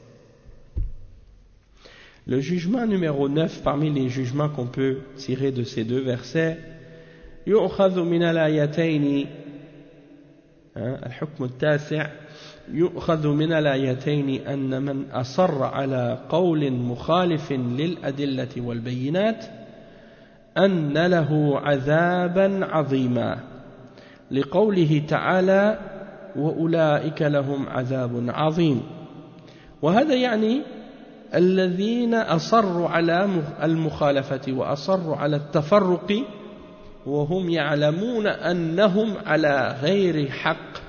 Le jugement numéro 9 parmi les jugements qu'on peut tirer de ces deux versets, يؤخذ من الآيتين الحكم التاسع يؤخذ من الآيتين أن من أصر على قول مخالف للأدلة والبينات أن له عذابا عظيما لقوله تعالى وأولئك لهم عذاب عظيم. وهذا يعني الذين أصروا على المخالفة وأصروا على التفرق وهم يعلمون أنهم على غير حق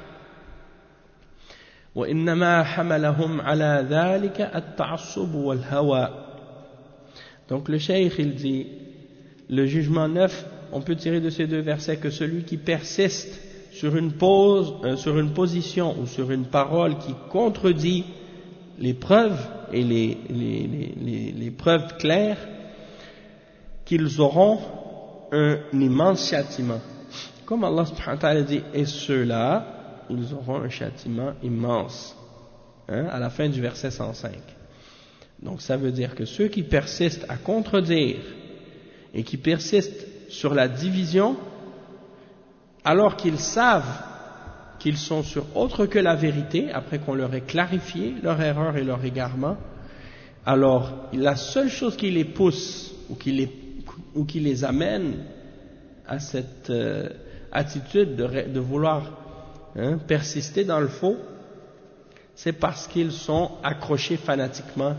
وإنما حملهم على ذلك التعصب والهوى. Donc le cheikh il dit, le jugement 9, on peut tirer de ces deux versets que celui qui persiste sur une position ou sur une parole qui contredit les preuves et les preuves claires qu'ils auront, un immense châtiment. Comme Allah subhanahu wa ta'ala dit, et ceux-là, ils auront un châtiment immense. À la fin du verset 105. Donc ça veut dire que ceux qui persistent à contredire et qui persistent sur la division, alors qu'ils savent qu'ils sont sur autre que la vérité, après qu'on leur ait clarifié leur erreur et leur égarement, alors la seule chose qui les pousse ou qui les amène à cette attitude de vouloir persister dans le faux, c'est parce qu'ils sont accrochés fanatiquement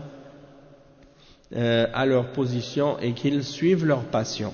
à leur position et qu'ils suivent leur passion.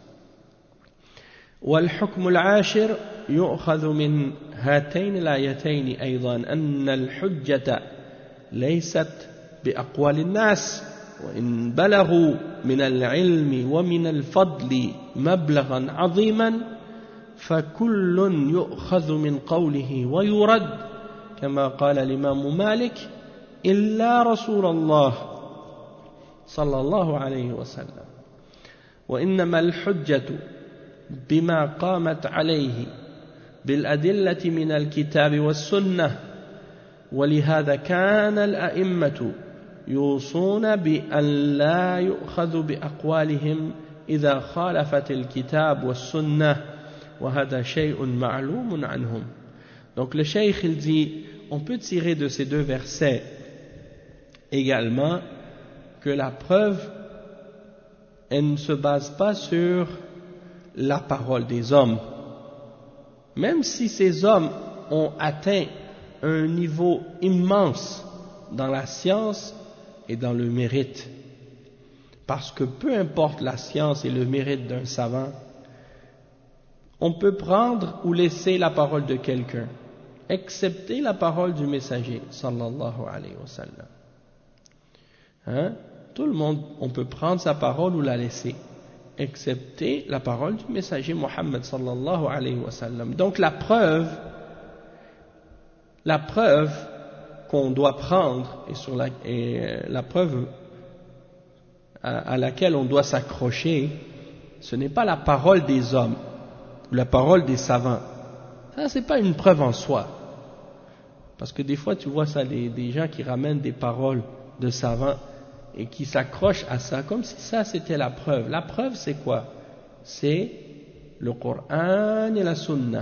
والحكم العاشر يؤخذ من هاتين الآيتين أيضا أن الحجة ليست بأقوال الناس وإن بلغوا من العلم ومن الفضل مبلغا عظيما فكل يؤخذ من قوله ويرد كما قال الإمام مالك إلا رسول الله صلى الله عليه وسلم وإنما الحجة بما قامت عليه بالأدلة من الكتاب والسنة ولهذا كان الأئمة يوصون بأن لا يؤخذ بأقوالهم إذا خالفت الكتاب والسنة وهذا شيء معلوم عنهم. Donc le cheikh il dit, on peut tirer de ces deux versets également que la preuve elle ne se base pas sur la parole des hommes, même si ces hommes ont atteint un niveau immense dans la science et dans le mérite, parce que peu importe la science et le mérite d'un savant, on peut prendre ou laisser la parole de quelqu'un, excepté la parole du messager sallallahu alayhi wa sallam. Tout le monde, on peut prendre sa parole ou la laisser, excepté la parole du messager Muhammad sallallahu alayhi wa sallam. Donc la preuve qu'on doit prendre et la preuve à laquelle on doit s'accrocher, ce n'est pas la parole des hommes ou la parole des savants. Ça, c'est pas une preuve en soi. Parce que des fois, tu vois ça, des gens qui ramènent des paroles de savants et qui s'accrochent à ça comme si ça c'était la preuve. La preuve c'est quoi? C'est le Coran et la Sunna.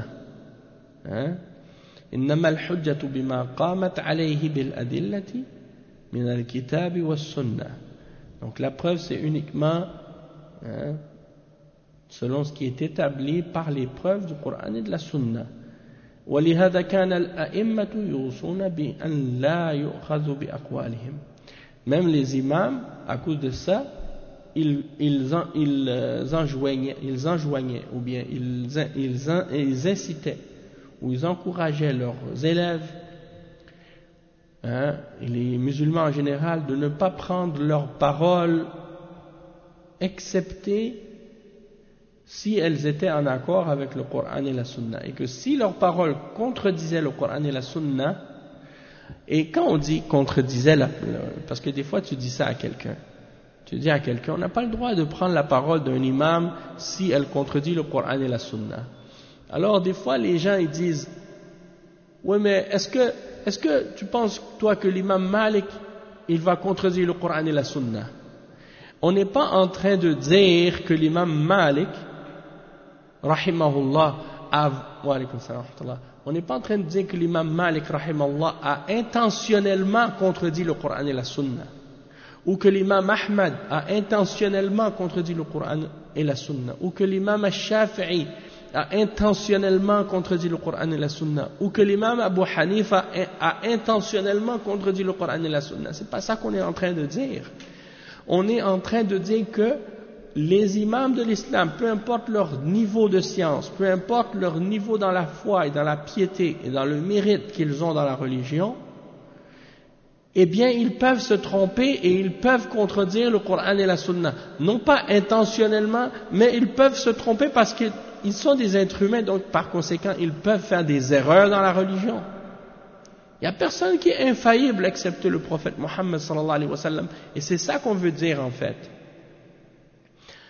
إنما الحجة بما قامت عليه بالأدلة من الكتاب والسنة. Donc la preuve c'est uniquement selon ce qui est établi par les preuves du Coran et de la Sunna. ولهذا كان الأئمة يوصون بأن لا يؤخذ بأقوالهم. Même les imams, à cause de ça, ils enjoignaient, ou bien ils incitaient, ou ils encourageaient leurs élèves, et les musulmans en général, de ne pas prendre leurs paroles, excepté si elles étaient en accord avec le Coran et la Sunna. Et que si leurs paroles contredisaient le Coran et la Sunna, et quand on dit contredisait, parce que des fois tu dis ça à quelqu'un, tu dis à quelqu'un, on n'a pas le droit de prendre la parole d'un imam si elle contredit le Coran et la Sunna. Alors des fois les gens ils disent, oui mais est-ce que tu penses toi que l'imam Malik il va contredire le Coran et la Sunna? On n'est pas en train de dire que l'imam Malik rahimahullah wa alaykum salam wa rahmatullah, on n'est pas en train de dire que l'imam Malik rahimahullah a intentionnellement contredit le Coran et la Sunna, ou que l'imam Ahmad a intentionnellement contredit le Coran et la Sunna, ou que l'imam Shafi'i a intentionnellement contredit le Coran et la Sunna, ou que l'imam Abu Hanifa a intentionnellement contredit le Coran et la Sunna. C'est pas ça qu'on est en train de dire. On est en train de dire que les imams de l'islam, peu importe leur niveau de science, peu importe leur niveau dans la foi et dans la piété et dans le mérite qu'ils ont dans la religion, eh bien ils peuvent se tromper et ils peuvent contredire le Coran et la Sunna. Non pas intentionnellement, mais ils peuvent se tromper parce qu'ils sont des êtres humains, donc par conséquent ils peuvent faire des erreurs dans la religion. Il n'y a personne qui est infaillible excepté le prophète Mohammed sallallahu alayhi wa sallam, et c'est ça qu'on veut dire en fait.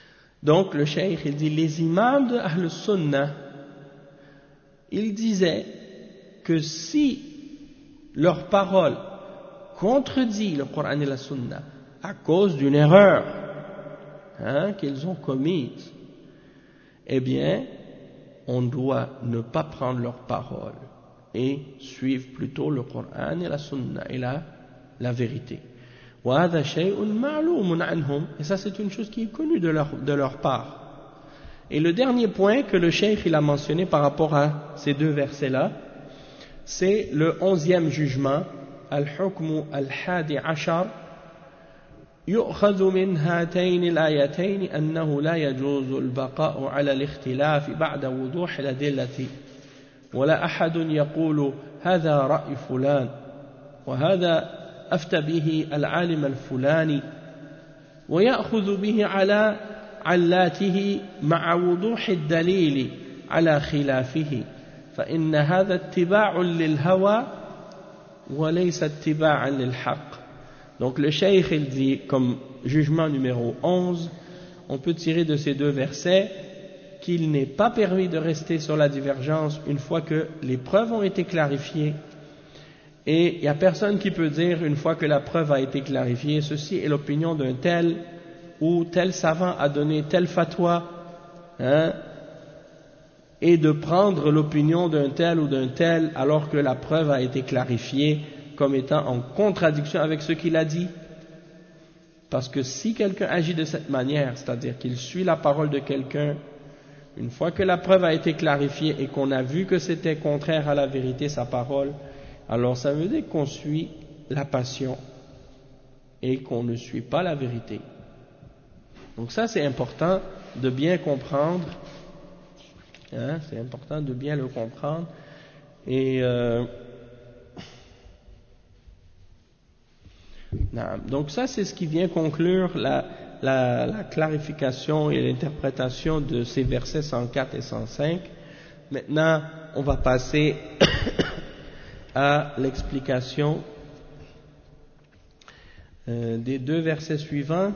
Donc le cheikh il dit les imams de Ahl Sunnah, ils disaient que si leur parole contredit le Coran et la Sunna à cause d'une erreur qu'ils ont commise, eh bien on doit ne pas prendre leur parole et suivre plutôt le Coran et la Sunna et la vérité. وهذا شيء معلوم عنهم, et ça c'est une chose qui est connue de leur part. Et le dernier point que le cheikh il a mentionné par rapport à ces deux versets là, c'est le 11e jugement, al-hukmu al-hadi ashar, يؤخذ من هاتين الآيتين أنه لا يجوز البقاء على الاختلاف بعد وضوح الأدلة، ولا أحد يقول هذا رأي فلان وهذا أفتى به العالم الفلاني ويأخذ به على علاته مع وضوح الدليل على خلافه، فإن هذا اتباع للهوى وليس اتباعا للحق. Donc le cheikh il dit comme jugement numéro 11, on peut tirer de ces deux versets qu'il n'est pas permis de rester sur la divergence une fois que les preuves ont été clarifiées. Et il n'y a personne qui peut dire, une fois que la preuve a été clarifiée, ceci est l'opinion d'un tel ou tel savant a donné tel fatwa, et de prendre l'opinion d'un tel ou d'un tel alors que la preuve a été clarifiée comme étant en contradiction avec ce qu'il a dit. Parce que si quelqu'un agit de cette manière, c'est-à-dire qu'il suit la parole de quelqu'un, une fois que la preuve a été clarifiée et qu'on a vu que c'était contraire à la vérité, sa parole, alors ça veut dire qu'on suit la passion et qu'on ne suit pas la vérité. Donc ça c'est important de bien comprendre, c'est important de bien le comprendre. Et donc ça c'est ce qui vient conclure la clarification et l'interprétation de ces versets 104 et 105. Maintenant on va passer à l'explication des deux versets suivants.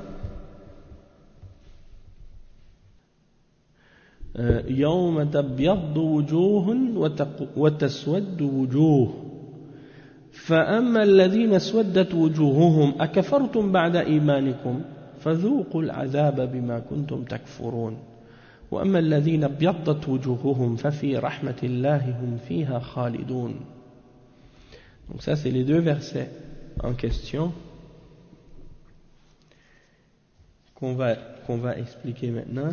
يوم تبيض وجوه وتسود وجوه فأما الذين اسودت وجوههم أكفرتم بعد إيمانكم فذوقوا العذاب بما كنتم تكفرون وأما الذين ابيضت وجوههم ففي رحمة الله هم فيها خالدون. Donc ça c'est les deux versets en question qu'on va expliquer maintenant.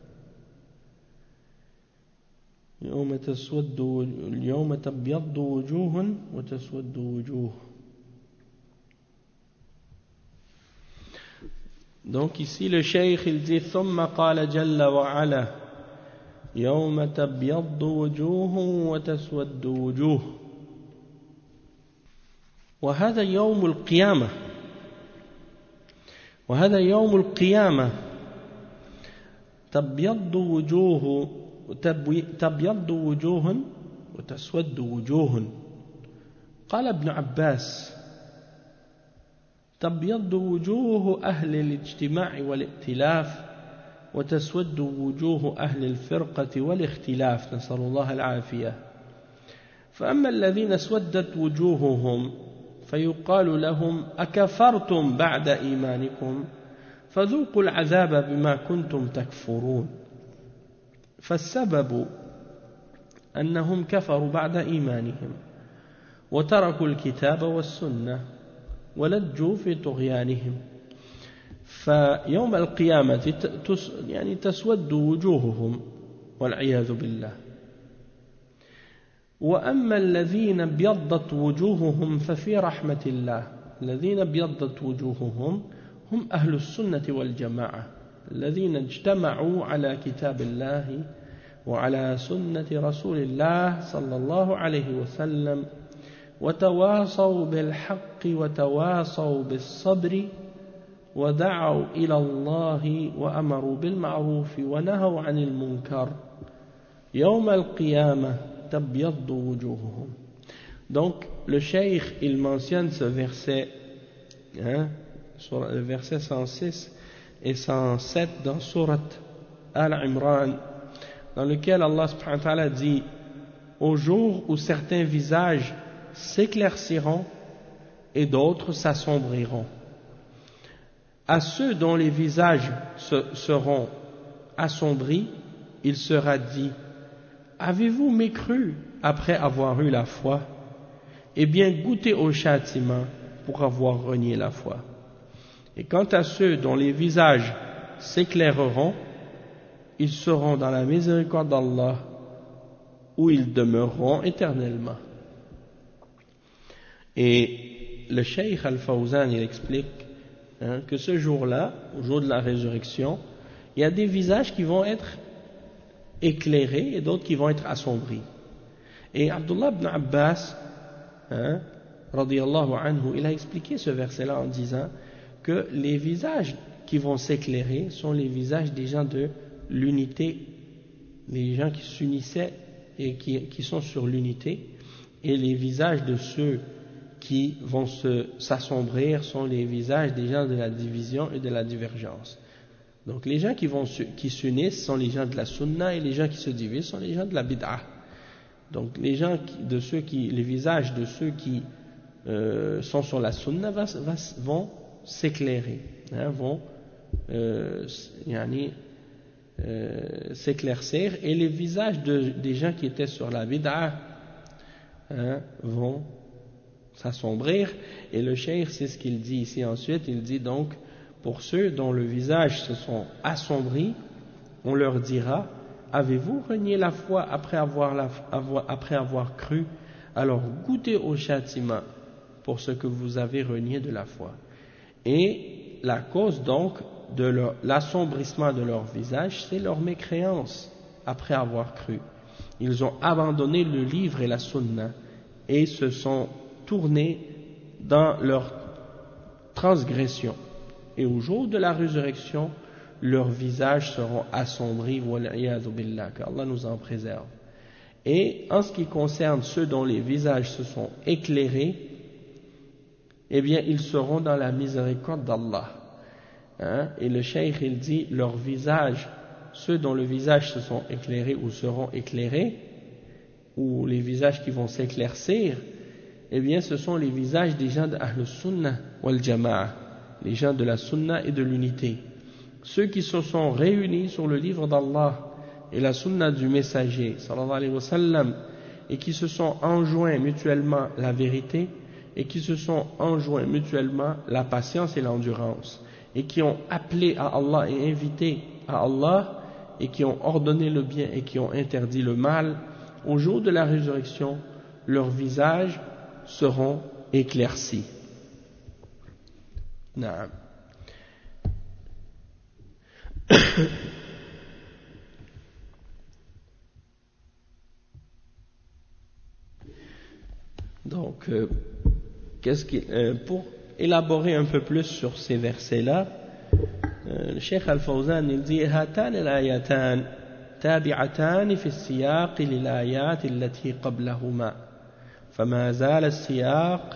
يوم تبيض وجوه وتسود وجوه. Donc ici le cheikh il dit ثم قال جل وعلا يوم تبيض وجوه وتسود وجوه وهذا يوم القيامة تبيض وجوه وتسود وجوه. قال ابن عباس تبيض وجوه أهل الاجتماع والائتلاف وتسود وجوه أهل الفرقة والاختلاف، نسأل الله العافية. فأما الذين اسودت وجوههم فيقال لهم أكفرتم بعد إيمانكم فذوقوا العذاب بما كنتم تكفرون. فالسبب أنهم كفروا بعد إيمانهم وتركوا الكتاب والسنة ولجوا في طغيانهم، فيوم القيامة تسود وجوههم والعياذ بالله. وأما الذين ابيضت وجوههم ففي رحمة الله. الذين ابيضت وجوههم هم أهل السنة والجماعة الذين اجتمعوا على كتاب الله وعلى سنة رسول الله صلى الله عليه وسلم وتواصوا بالحق وتواصوا بالصبر ودعوا إلى الله وأمروا بالمعروف ونهوا عن المنكر يوم القيامة تبيض وجوههم. Donc le cheikh il mentionne ce verset, sur le verset 106 et 107 dans sourate Al-Imran, dans lequel Allah subhanahu wa ta'ala dit: au jour où certains visages s'éclairciront et d'autres s'assombriront. À ceux dont les visages seront assombris, il sera dit: avez-vous mécru après avoir eu la foi? Eh bien, goûtez au châtiment pour avoir renié la foi. Et quant à ceux dont les visages s'éclaireront, ils seront dans la miséricorde d'Allah, où ils demeureront éternellement. Et le Cheikh Al-Fawzan, il explique que ce jour-là, au jour de la résurrection, il y a des visages qui vont être éclairés et d'autres qui vont être assombris. Et Abdullah ibn Abbas, radiyallahu anhu, il a expliqué ce verset-là en disant que les visages qui vont s'éclairer sont les visages des gens de l'unité, les gens qui s'unissaient et qui sont sur l'unité, et les visages de ceux qui vont s'assombrir sont les visages des gens de la division et de la divergence. Donc les gens qui s'unissent sont les gens de la sunna, et les gens qui se divisent sont les gens de la bid'ah. Donc les visages de ceux qui sont sur la sunna vont s'éclairer, vont s'éclaircir, et les visages des gens qui étaient sur la bid'ah vont s'assombrir. Et le cheikh, c'est ce qu'il dit ici ensuite, il dit donc: pour ceux dont le visage se sont assombris, on leur dira: avez-vous renié la foi après avoir cru? Alors goûtez au châtiment pour ce que vous avez renié de la foi. Et la cause donc de l'assombrissement de leur visage, c'est leur mécréance après avoir cru. Ils ont abandonné le livre et la sunna et se sont tournés dans leur transgression. Et au jour de la résurrection, leurs visages seront assombris, wal'iyadhu billah, qu'Allah nous en préserve. Et en ce qui concerne ceux dont les visages se sont éclairés, eh bien ils seront dans la miséricorde d'Allah. Et le cheikh, il dit: leurs visages, ceux dont le visage se sont éclairés ou seront éclairés, ou les visages qui vont s'éclaircir, eh bien ce sont les visages des gens de Ahl Sunnah wal Jama'a, les gens de la Sunna et de l'unité, ceux qui se sont réunis sur le livre d'Allah et la Sunna du messager sallallahu alayhi wa sallam, et qui se sont enjoints mutuellement la vérité, et qui se sont enjoints mutuellement la patience et l'endurance, et qui ont appelé à Allah et invité à Allah, et qui ont ordonné le bien et qui ont interdit le mal. Au jour de la résurrection, leurs visages seront éclaircis. Naam. Donc, pour élaborer un peu plus sur ces versets-là, le Cheikh Al-Fawzan, il dit: هاتان الآيتان تابعتان في السياق للآيات التي قبلهما فما زال السياق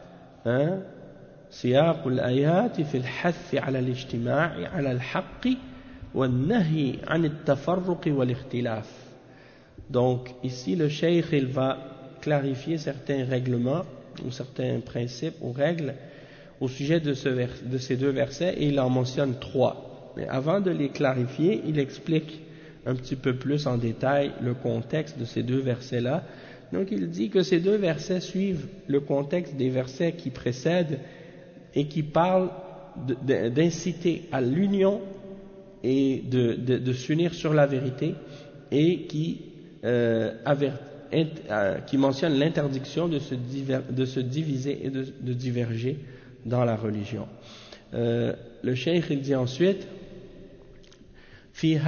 سياق الآيات في الحث على الاجتماع على الحق والنهي عن التفرق والاختلاف. Donc ici le cheikh, il va clarifier certains règlements ou certains principes ou règles au sujet de ces deux versets, et il en mentionne 3. Mais avant de les clarifier, il explique un petit peu plus en détail le contexte de ces deux versets-là. Donc il dit que ces deux versets suivent le contexte des versets qui précèdent et qui parlent d'inciter à l'union et de s'unir sur la vérité, et qui mentionne l'interdiction de se diviser et de diverger dans la religion. Le cheikh, il dit ensuite: وفي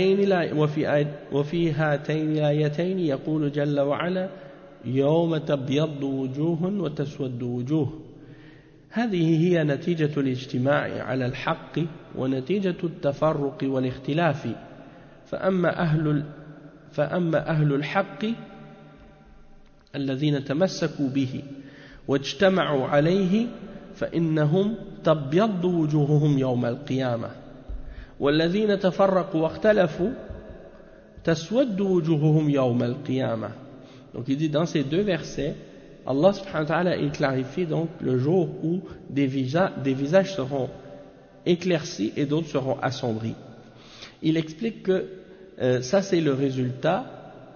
هاتين الآيتين يقول جل وعلا: يوم تبيض وجوه وتسود وجوه. هذه هي نتيجة الاجتماع على الحق ونتيجة التفرق والاختلاف. فأما أهل الحق الذين تمسكوا به واجتمعوا عليه فإنهم تبيض وجوههم يوم القيامة والذين تفرقوا واختلفوا تسود وجوههم يوم القيامة. Donc il dit dans ces deux versets, Allah subhanahu wa ta'ala il clarifie donc le jour où des visages seront éclaircis et d'autres seront assombris. Il explique que ça c'est le résultat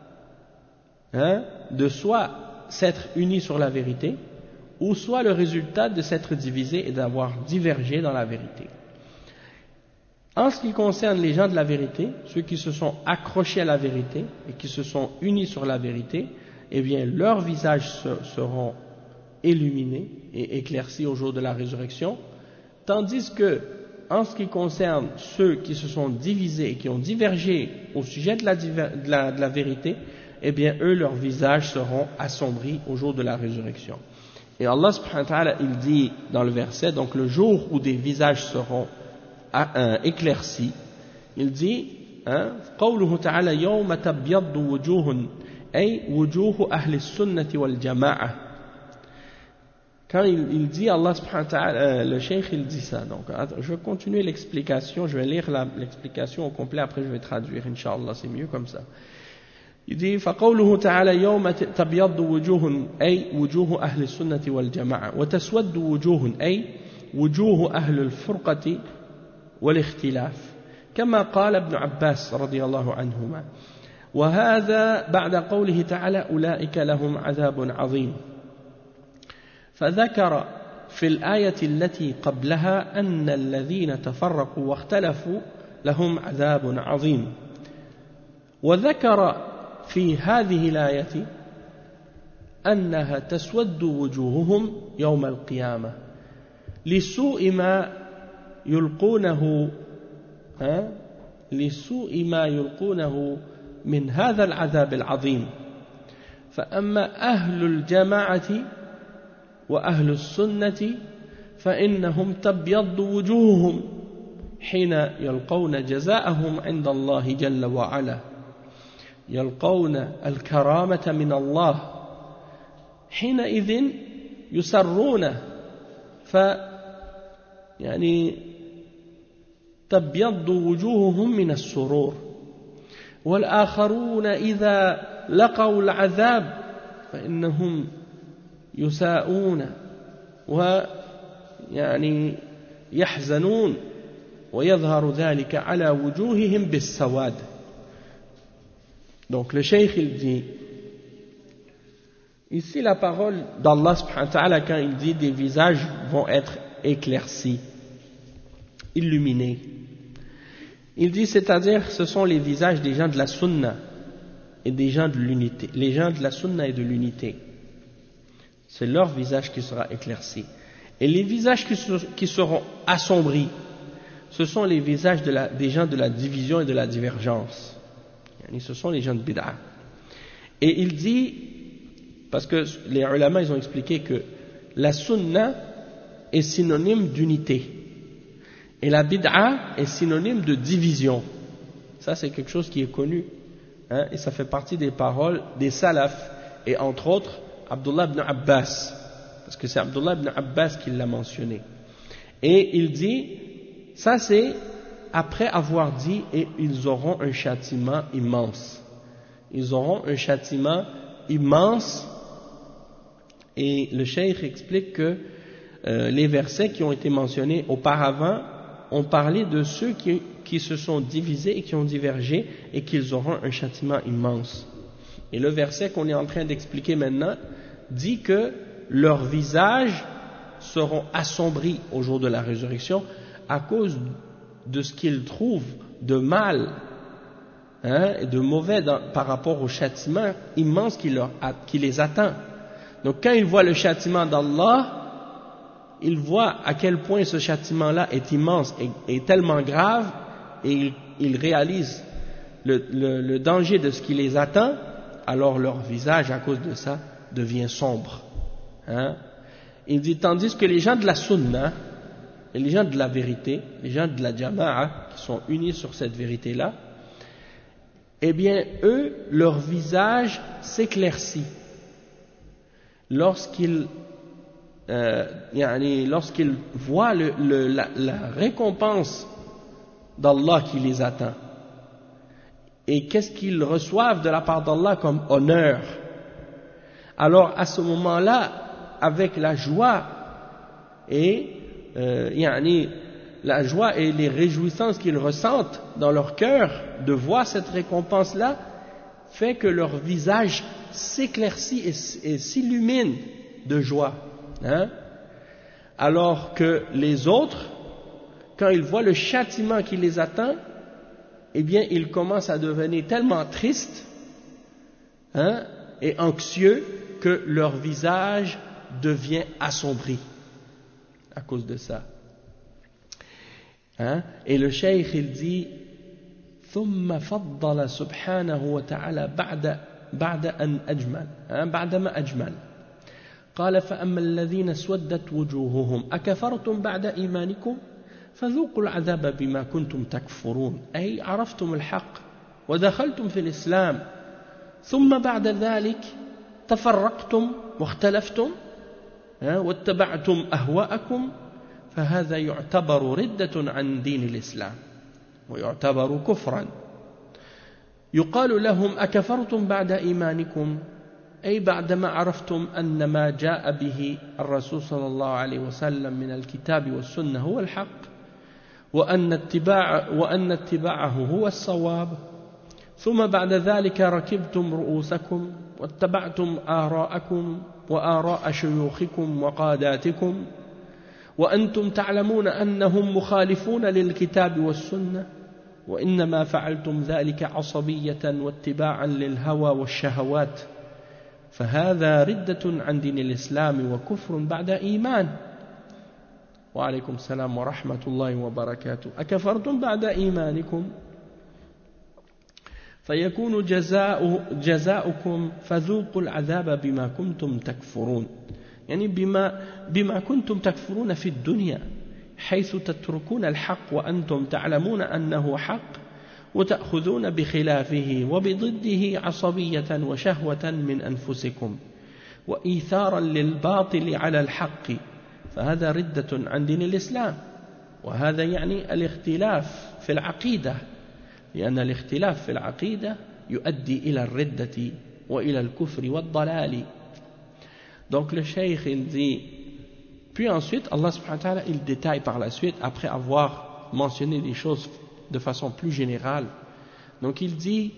de soit s'être unis sur la vérité ou soit le résultat de s'être divisé et d'avoir divergé dans la vérité. En ce qui concerne les gens de la vérité, ceux qui se sont accrochés à la vérité et qui se sont unis sur la vérité, eh bien leurs visages seront illuminés et éclaircis au jour de la résurrection, tandis que en ce qui concerne ceux qui se sont divisés et qui ont divergé au sujet de la vérité, eh bien eux leurs visages seront assombris au jour de la résurrection. Et Allah subhanahu wa ta'ala il dit dans le verset, donc le jour où des visages seront éclaircis, il dit قوله تعالى يوم تبيض وجوه أي وجوه أهل السنة والجماعة. Quand il dit Allah subhanahu wa ta'ala, le cheikh il dit ça, donc je vais continuer l'explication, je vais lire l'explication au complet, après je vais traduire, Inch'Allah, c'est mieux comme ça. Il dit فقوله تعالى يوم تبيض وجوه أي وجوه أهل السنة والجماعة وتسود وجوه أي وجوه أهل الفرقة والاختلاف كما قال ابن عباس رضي الله عنهما وهذا بعد قوله تعالى أولئك لهم عذاب عظيم. فذكر في الآية التي قبلها أن الذين تفرقوا واختلفوا لهم عذاب عظيم، وذكر في هذه الآية أنها تسود وجوههم يوم القيامة لسوء ما يلقونه من هذا العذاب العظيم. فأما أهل الجماعة وأهل السنة فإنهم تبيض وجوههم حين يلقون جزاءهم عند الله جل وعلا، يلقون الكرامة من الله، حينئذ يسرون يعني تبيض وجوههم من السرور. والآخرون إذا لقوا العذاب فإنهم يساءون ويعني يحزنون ويظهر ذلك على وجوههم بالسواد. Donc le cheikh il dit ici la parole d'Allah subhanahu wa ta'ala quand il dit des visages vont être éclaircis, illuminés. Il dit c'est-à-dire ce sont les visages des gens de la sunna et des gens de l'unité, les gens de la sunna et de l'unité. C'est leur visage qui sera éclairci. Et les visages qui seront assombris, ce sont les visages des gens de la division et de la divergence. Ce sont les gens de bid'a. Et il dit, parce que les ulama ils ont expliqué que la sunna est synonyme d'unité et la bid'a est synonyme de division. Ça c'est quelque chose qui est connu, et ça fait partie des paroles des salafs, et entre autres Abdullah ibn Abbas, parce que c'est Abdullah ibn Abbas qui l'a mentionné. Et il dit, ça c'est après avoir dit et ils auront un châtiment immense. Ils auront un châtiment immense. Et le cheikh explique que les versets qui ont été mentionnés auparavant ont parlé de ceux qui se sont divisés et qui ont divergé et qu'ils auront un châtiment immense. Et le verset qu'on est en train d'expliquer maintenant dit que leurs visages seront assombris au jour de la résurrection à cause de ce qu'ils trouvent de mal et de mauvais par rapport au châtiment immense qui les attend. Donc quand ils voient le châtiment d'Allah, ils voient à quel point ce châtiment-là est immense et tellement grave, et ils réalisent le danger de ce qui les attend, alors leur visage à cause de ça devient sombre. Il dit, tandis que les gens de la sunna, et les gens de la vérité, les gens de la jama'a, qui sont unis sur cette vérité-là, eh bien, eux, leur visage s'éclaircit lorsqu'ils voient la récompense d'Allah qui les atteint. Et qu'est-ce qu'ils reçoivent de la part d'Allah comme honneur? Alors à ce moment-là, avec la joie et la joie et les réjouissances qu'ils ressentent dans leur cœur de voir cette récompense-là, fait que leur visage s'éclaircit et s'illumine de joie. Alors que les autres, quand ils voient le châtiment qui les atteint, eh bien ils commencent à devenir tellement tristes et anxieux que leur visage devient assombri à cause de ça. Et le cheikh il dit ثم فضل سبحانه وتعالى بعدما أجمل قال فأما الذين اسودت وجوههم أكفرتم بعد إيمانكم فذوقوا العذاب بما كنتم تكفرون أي عرفتم الحق ودخلتم في الإسلام ثم بعد ذلك تفرقتم واختلفتم واتبعتم أهواءكم فهذا يعتبر ردة عن دين الإسلام ويعتبر كفرا يقال لهم أكفرتم بعد إيمانكم أي بعدما عرفتم أن ما جاء به الرسول صلى الله عليه وسلم من الكتاب والسنة هو الحق وأن اتباعه هو الصواب ثم بعد ذلك ركبتم رؤوسكم واتبعتم آراءكم وآراء شيوخكم وقاداتكم وأنتم تعلمون أنهم مخالفون للكتاب والسنة وإنما فعلتم ذلك عصبية واتباعا للهوى والشهوات فهذا ردة عن دين الإسلام وكفر بعد إيمان وعليكم السلام ورحمة الله وبركاته أكفرتم بعد إيمانكم فيكون جزاؤكم فذوقوا العذاب بما كنتم تكفرون يعني بما كنتم تكفرون في الدنيا حيث تتركون الحق وأنتم تعلمون أنه حق وتأخذون بخلافه وبضده عصبية وشهوة من أنفسكم وإيثارا للباطل على الحق فهذا ردة عن دين الإسلام وهذا يعني الاختلاف في العقيدة لأن الاختلاف في العقيدة يؤدي إلى الردة وإلى الكفر والضلال. Donc le cheikh il dit, puis ensuite Allah subhanahu wa ta'ala il détaille par la suite après avoir mentionné des choses de façon plus générale. Donc il dit,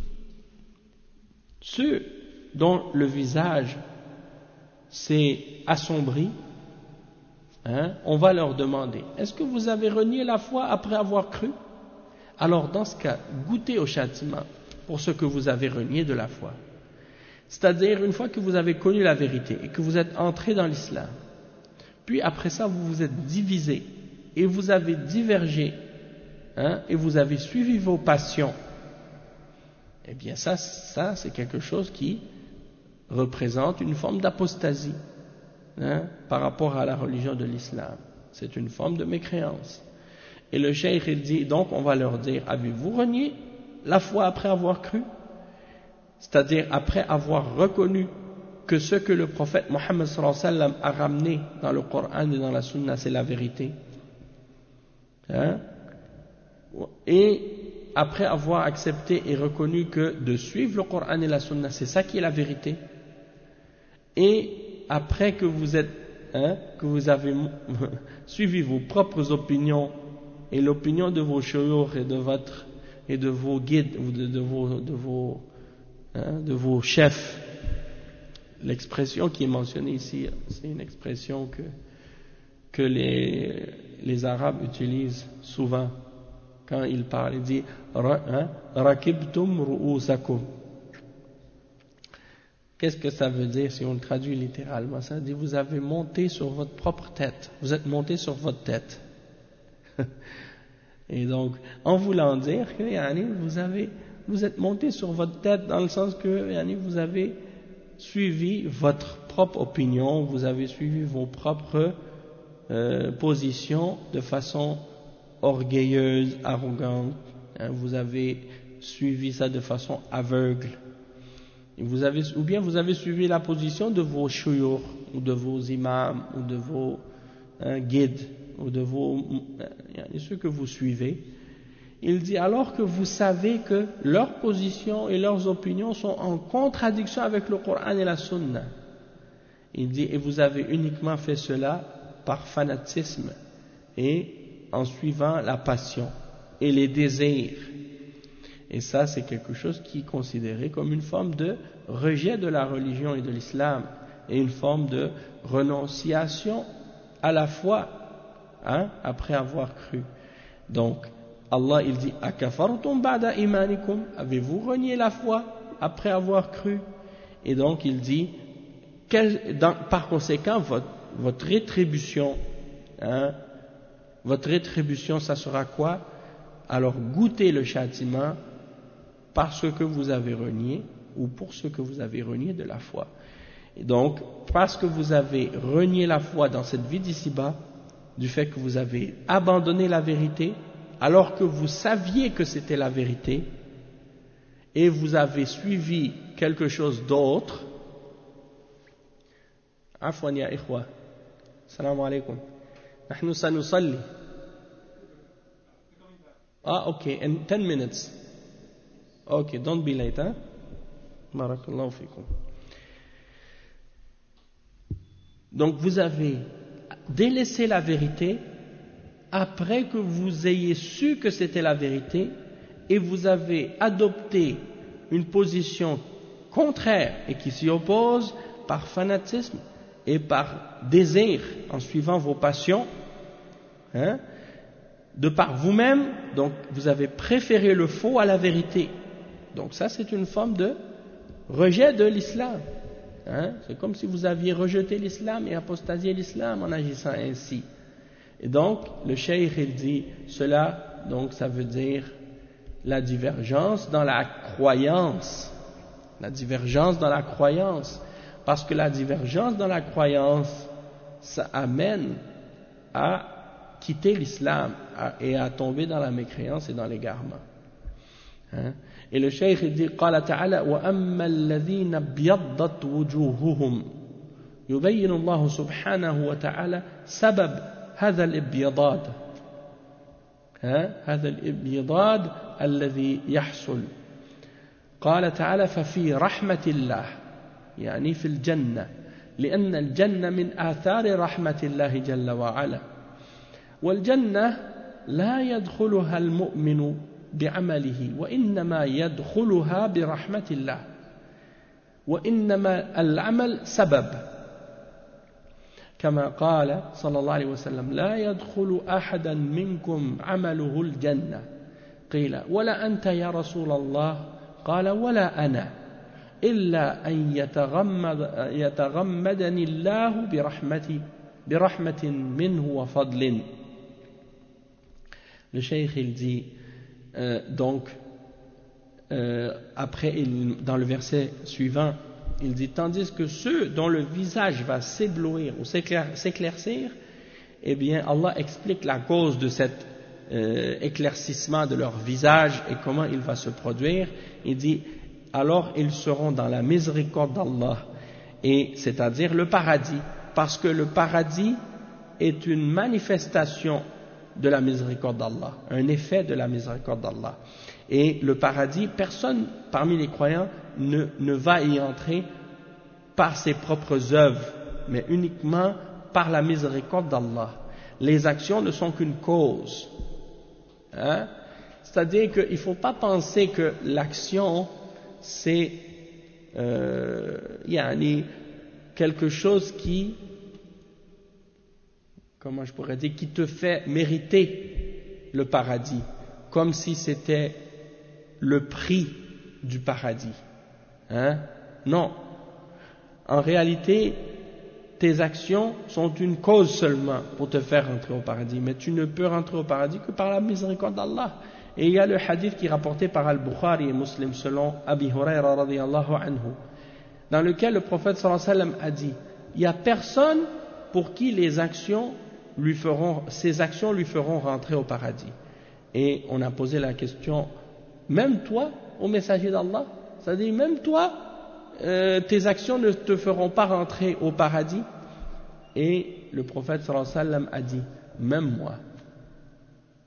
ceux dont le visage s'est assombri, on va leur demander, est-ce que vous avez renié la foi après avoir cru? Alors dans ce cas, goûtez au châtiment pour ce que vous avez renié de la foi. C'est-à-dire, une fois que vous avez connu la vérité et que vous êtes entré dans l'islam, puis après ça vous vous êtes divisé et vous avez divergé, et vous avez suivi vos passions, eh bien ça c'est quelque chose qui représente une forme d'apostasie par rapport à la religion de l'islam. C'est une forme de mécréance. Et le cheikh il dit, donc on va leur dire, avez-vous renié la foi après avoir cru? C'est-à-dire après avoir reconnu que ce que le prophète Mohammed sallallahu alayhi wa sallam a ramené dans le Coran et dans la Sunna c'est la vérité, et après avoir accepté et reconnu que de suivre le Coran et la Sunna c'est ça qui est la vérité, et après que vous êtes que vous avez suivi vos propres opinions et l'opinion de vos shuyukh et de vos guides ou de vos chefs. L'expression qui est mentionnée ici, c'est une expression que les Arabes utilisent souvent quand ils parlent. Ils disent rakibtum ru'usakum. Qu'est-ce que ça veut dire si on le traduit littéralement? Ça dit vous avez monté sur votre propre tête, vous êtes monté sur votre tête. Et donc en voulant dire que vous êtes monté sur votre tête dans le sens que vous avez suivi votre propre opinion, vous avez suivi vos propres positions de façon orgueilleuse, arrogante, vous avez suivi ça de façon aveugle, et ou bien vous avez suivi la position de vos shuyukh ou de vos imams ou de vos guides ou de ceux que vous suivez, il dit alors que vous savez que leurs positions et leurs opinions sont en contradiction avec le Coran et la Sunna. Il dit et vous avez uniquement fait cela par fanatisme et en suivant la passion et les désirs. Et ça c'est quelque chose qui est considéré comme une forme de rejet de la religion et de l'islam et une forme de renonciation à la foi, après avoir cru. Donc Allah il dit akafartum ba'da imanikum, avez-vous renié la foi après avoir cru? Et donc il dit par conséquent votre rétribution, ça sera quoi? Alors goûtez le châtiment parce que vous avez renié ou pour ce que vous avez renié de la foi. Et donc parce que vous avez renié la foi dans cette vie d'ici-bas, du fait que vous avez abandonné la vérité alors que vous saviez que c'était la vérité et vous avez suivi quelque chose d'autre. عفوا يا إخوة السلام عليكم نحن سنصلي okay, in 10 minutes. Okay, don't be late, بارك الله فيكم. Donc vous avez délaissé la vérité après que vous ayez su que c'était la vérité et vous avez adopté une position contraire et qui s'y oppose par fanatisme et par désir en suivant vos passions, de par vous-même. Donc vous avez préféré le faux à la vérité. Donc ça c'est une forme de rejet de l'islam. C'est comme si vous aviez rejeté l'islam et apostasié l'islam en agissant ainsi. Et donc le cheikh il dit cela, donc ça veut dire la divergence dans la croyance. La divergence dans la croyance. Parce que la divergence dans la croyance, ça amène à quitter l'islam et à tomber dans la mécréance et dans l'égarement. Et le cheikh il dit قال تعالى وأما الذين ابيضت وجوههم يبين الله سبحانه وتعالى سبب هذا الابيضاد هذا الابيضاد الذي يحصل. قال تعالى ففي رحمة الله يعني في الجنة لأن الجنة من آثار رحمة الله جل وعلا والجنة لا يدخلها المؤمن بعمله وإنما يدخلها برحمة الله وإنما العمل سبب كما قال صلى الله عليه وسلم لا يدخل أحدا منكم عمله الجنة قيل ولا أنت يا رسول الله قال ولا أنا إلا أن يتغمدني الله برحمة منه وفضل. Le cheikh il dit après dans le verset suivant il dit tandis que ceux dont le visage va s'éblouir ou s'éclaircir, eh bien Allah explique la cause de cet éclaircissement de leur visage et comment il va se produire. Il dit alors ils seront dans la miséricorde d'Allah, et c'est-à-dire le paradis, parce que le paradis est une manifestation de la miséricorde d'Allah, un effet de la miséricorde d'Allah. Et le paradis, personne parmi les croyants ne va y entrer par ses propres œuvres, mais uniquement par la miséricorde d'Allah. Les actions ne sont qu'une cause. C'est-à-dire qu'il ne faut pas penser que l'action c'est quelque chose qui, comment je pourrais dire, qui te fait mériter le paradis, comme si c'était le prix du paradis. Non. En réalité, tes actions sont une cause seulement pour te faire rentrer au paradis, mais tu ne peux rentrer au paradis que par la miséricorde d'Allah. Et il y a le hadith qui est rapporté par Al-Bukhari et Muslim selon Abi Huraira radiyallahu anhu, dans lequel le prophète sallallahu alayhi wa sallam a dit il n'y a personne pour qui ses actions lui feront rentrer au paradis. Et on a posé la question, même toi, ô messager d'Allah, c'est-à-dire même toi, tes actions ne te feront pas rentrer au paradis? Et le prophète sallallahu alayhi wa sallam a dit même moi.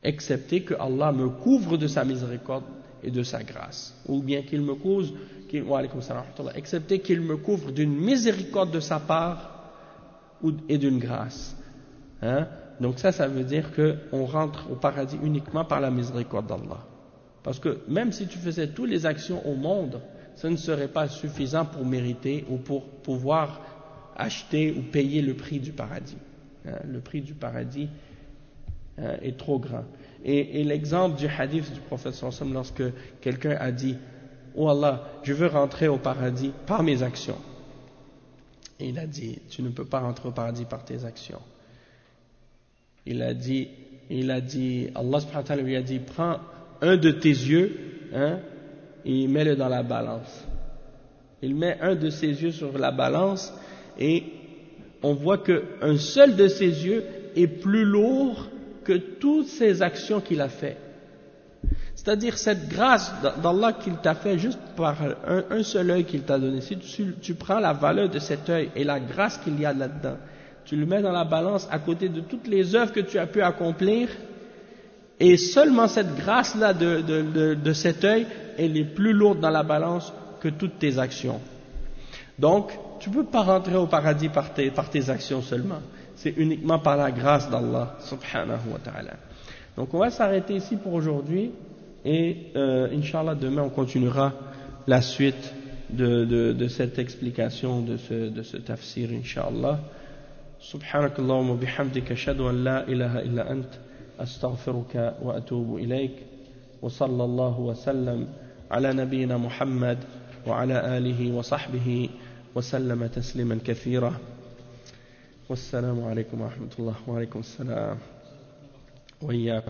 excepté que Allah me couvre de sa miséricorde et de sa grâce, ou bien qu'il me couvre, excepté qu'il me couvre d'une miséricorde de sa part et d'une grâce. Hein? Donc ça veut dire qu'on rentre au paradis uniquement par la miséricorde d'Allah. Parce que même si tu faisais toutes les actions au monde, ça ne serait pas suffisant pour mériter ou pour pouvoir acheter ou payer le prix du paradis. Hein? Le prix du paradis est trop grand. Et l'exemple du hadith du prophète sallallahu alayhi wa sallam, lorsque quelqu'un a dit « Oh Allah, je veux rentrer au paradis par mes actions ». Et il a dit « Tu ne peux pas rentrer au paradis par tes actions ». Il a dit, Allah subhanahu wa ta'ala lui a dit, prends un de tes yeux, hein, et mets-le dans la balance. Il met un de ses yeux sur la balance et on voit qu'un seul de ses yeux est plus lourd que toutes ses actions qu'il a fait. C'est-à-dire cette grâce d'Allah qu'il t'a fait juste par un seul œil qu'il t'a donné. Si tu prends la valeur de cet œil et la grâce qu'il y a là-dedans, tu le mets dans la balance à côté de toutes les œuvres que tu as pu accomplir, et seulement cette grâce-là de cet œil, elle est plus lourde dans la balance que toutes tes actions. Donc, tu ne peux pas rentrer au paradis par tes actions seulement. C'est uniquement par la grâce d'Allah, subhanahu wa ta'ala. Donc, on va s'arrêter ici pour aujourd'hui, et Inch'Allah, demain, on continuera la suite de cette explication, de ce tafsir, Inch'Allah. سبحانك اللهم وبحمدك أشهد أن لا إله إلا أنت أستغفرك وأتوب إليك وصلى الله وسلم على نبينا محمد وعلى آله وصحبه وسلم تسليما كثيرا والسلام عليكم ورحمة الله وعليكم السلام وإياكم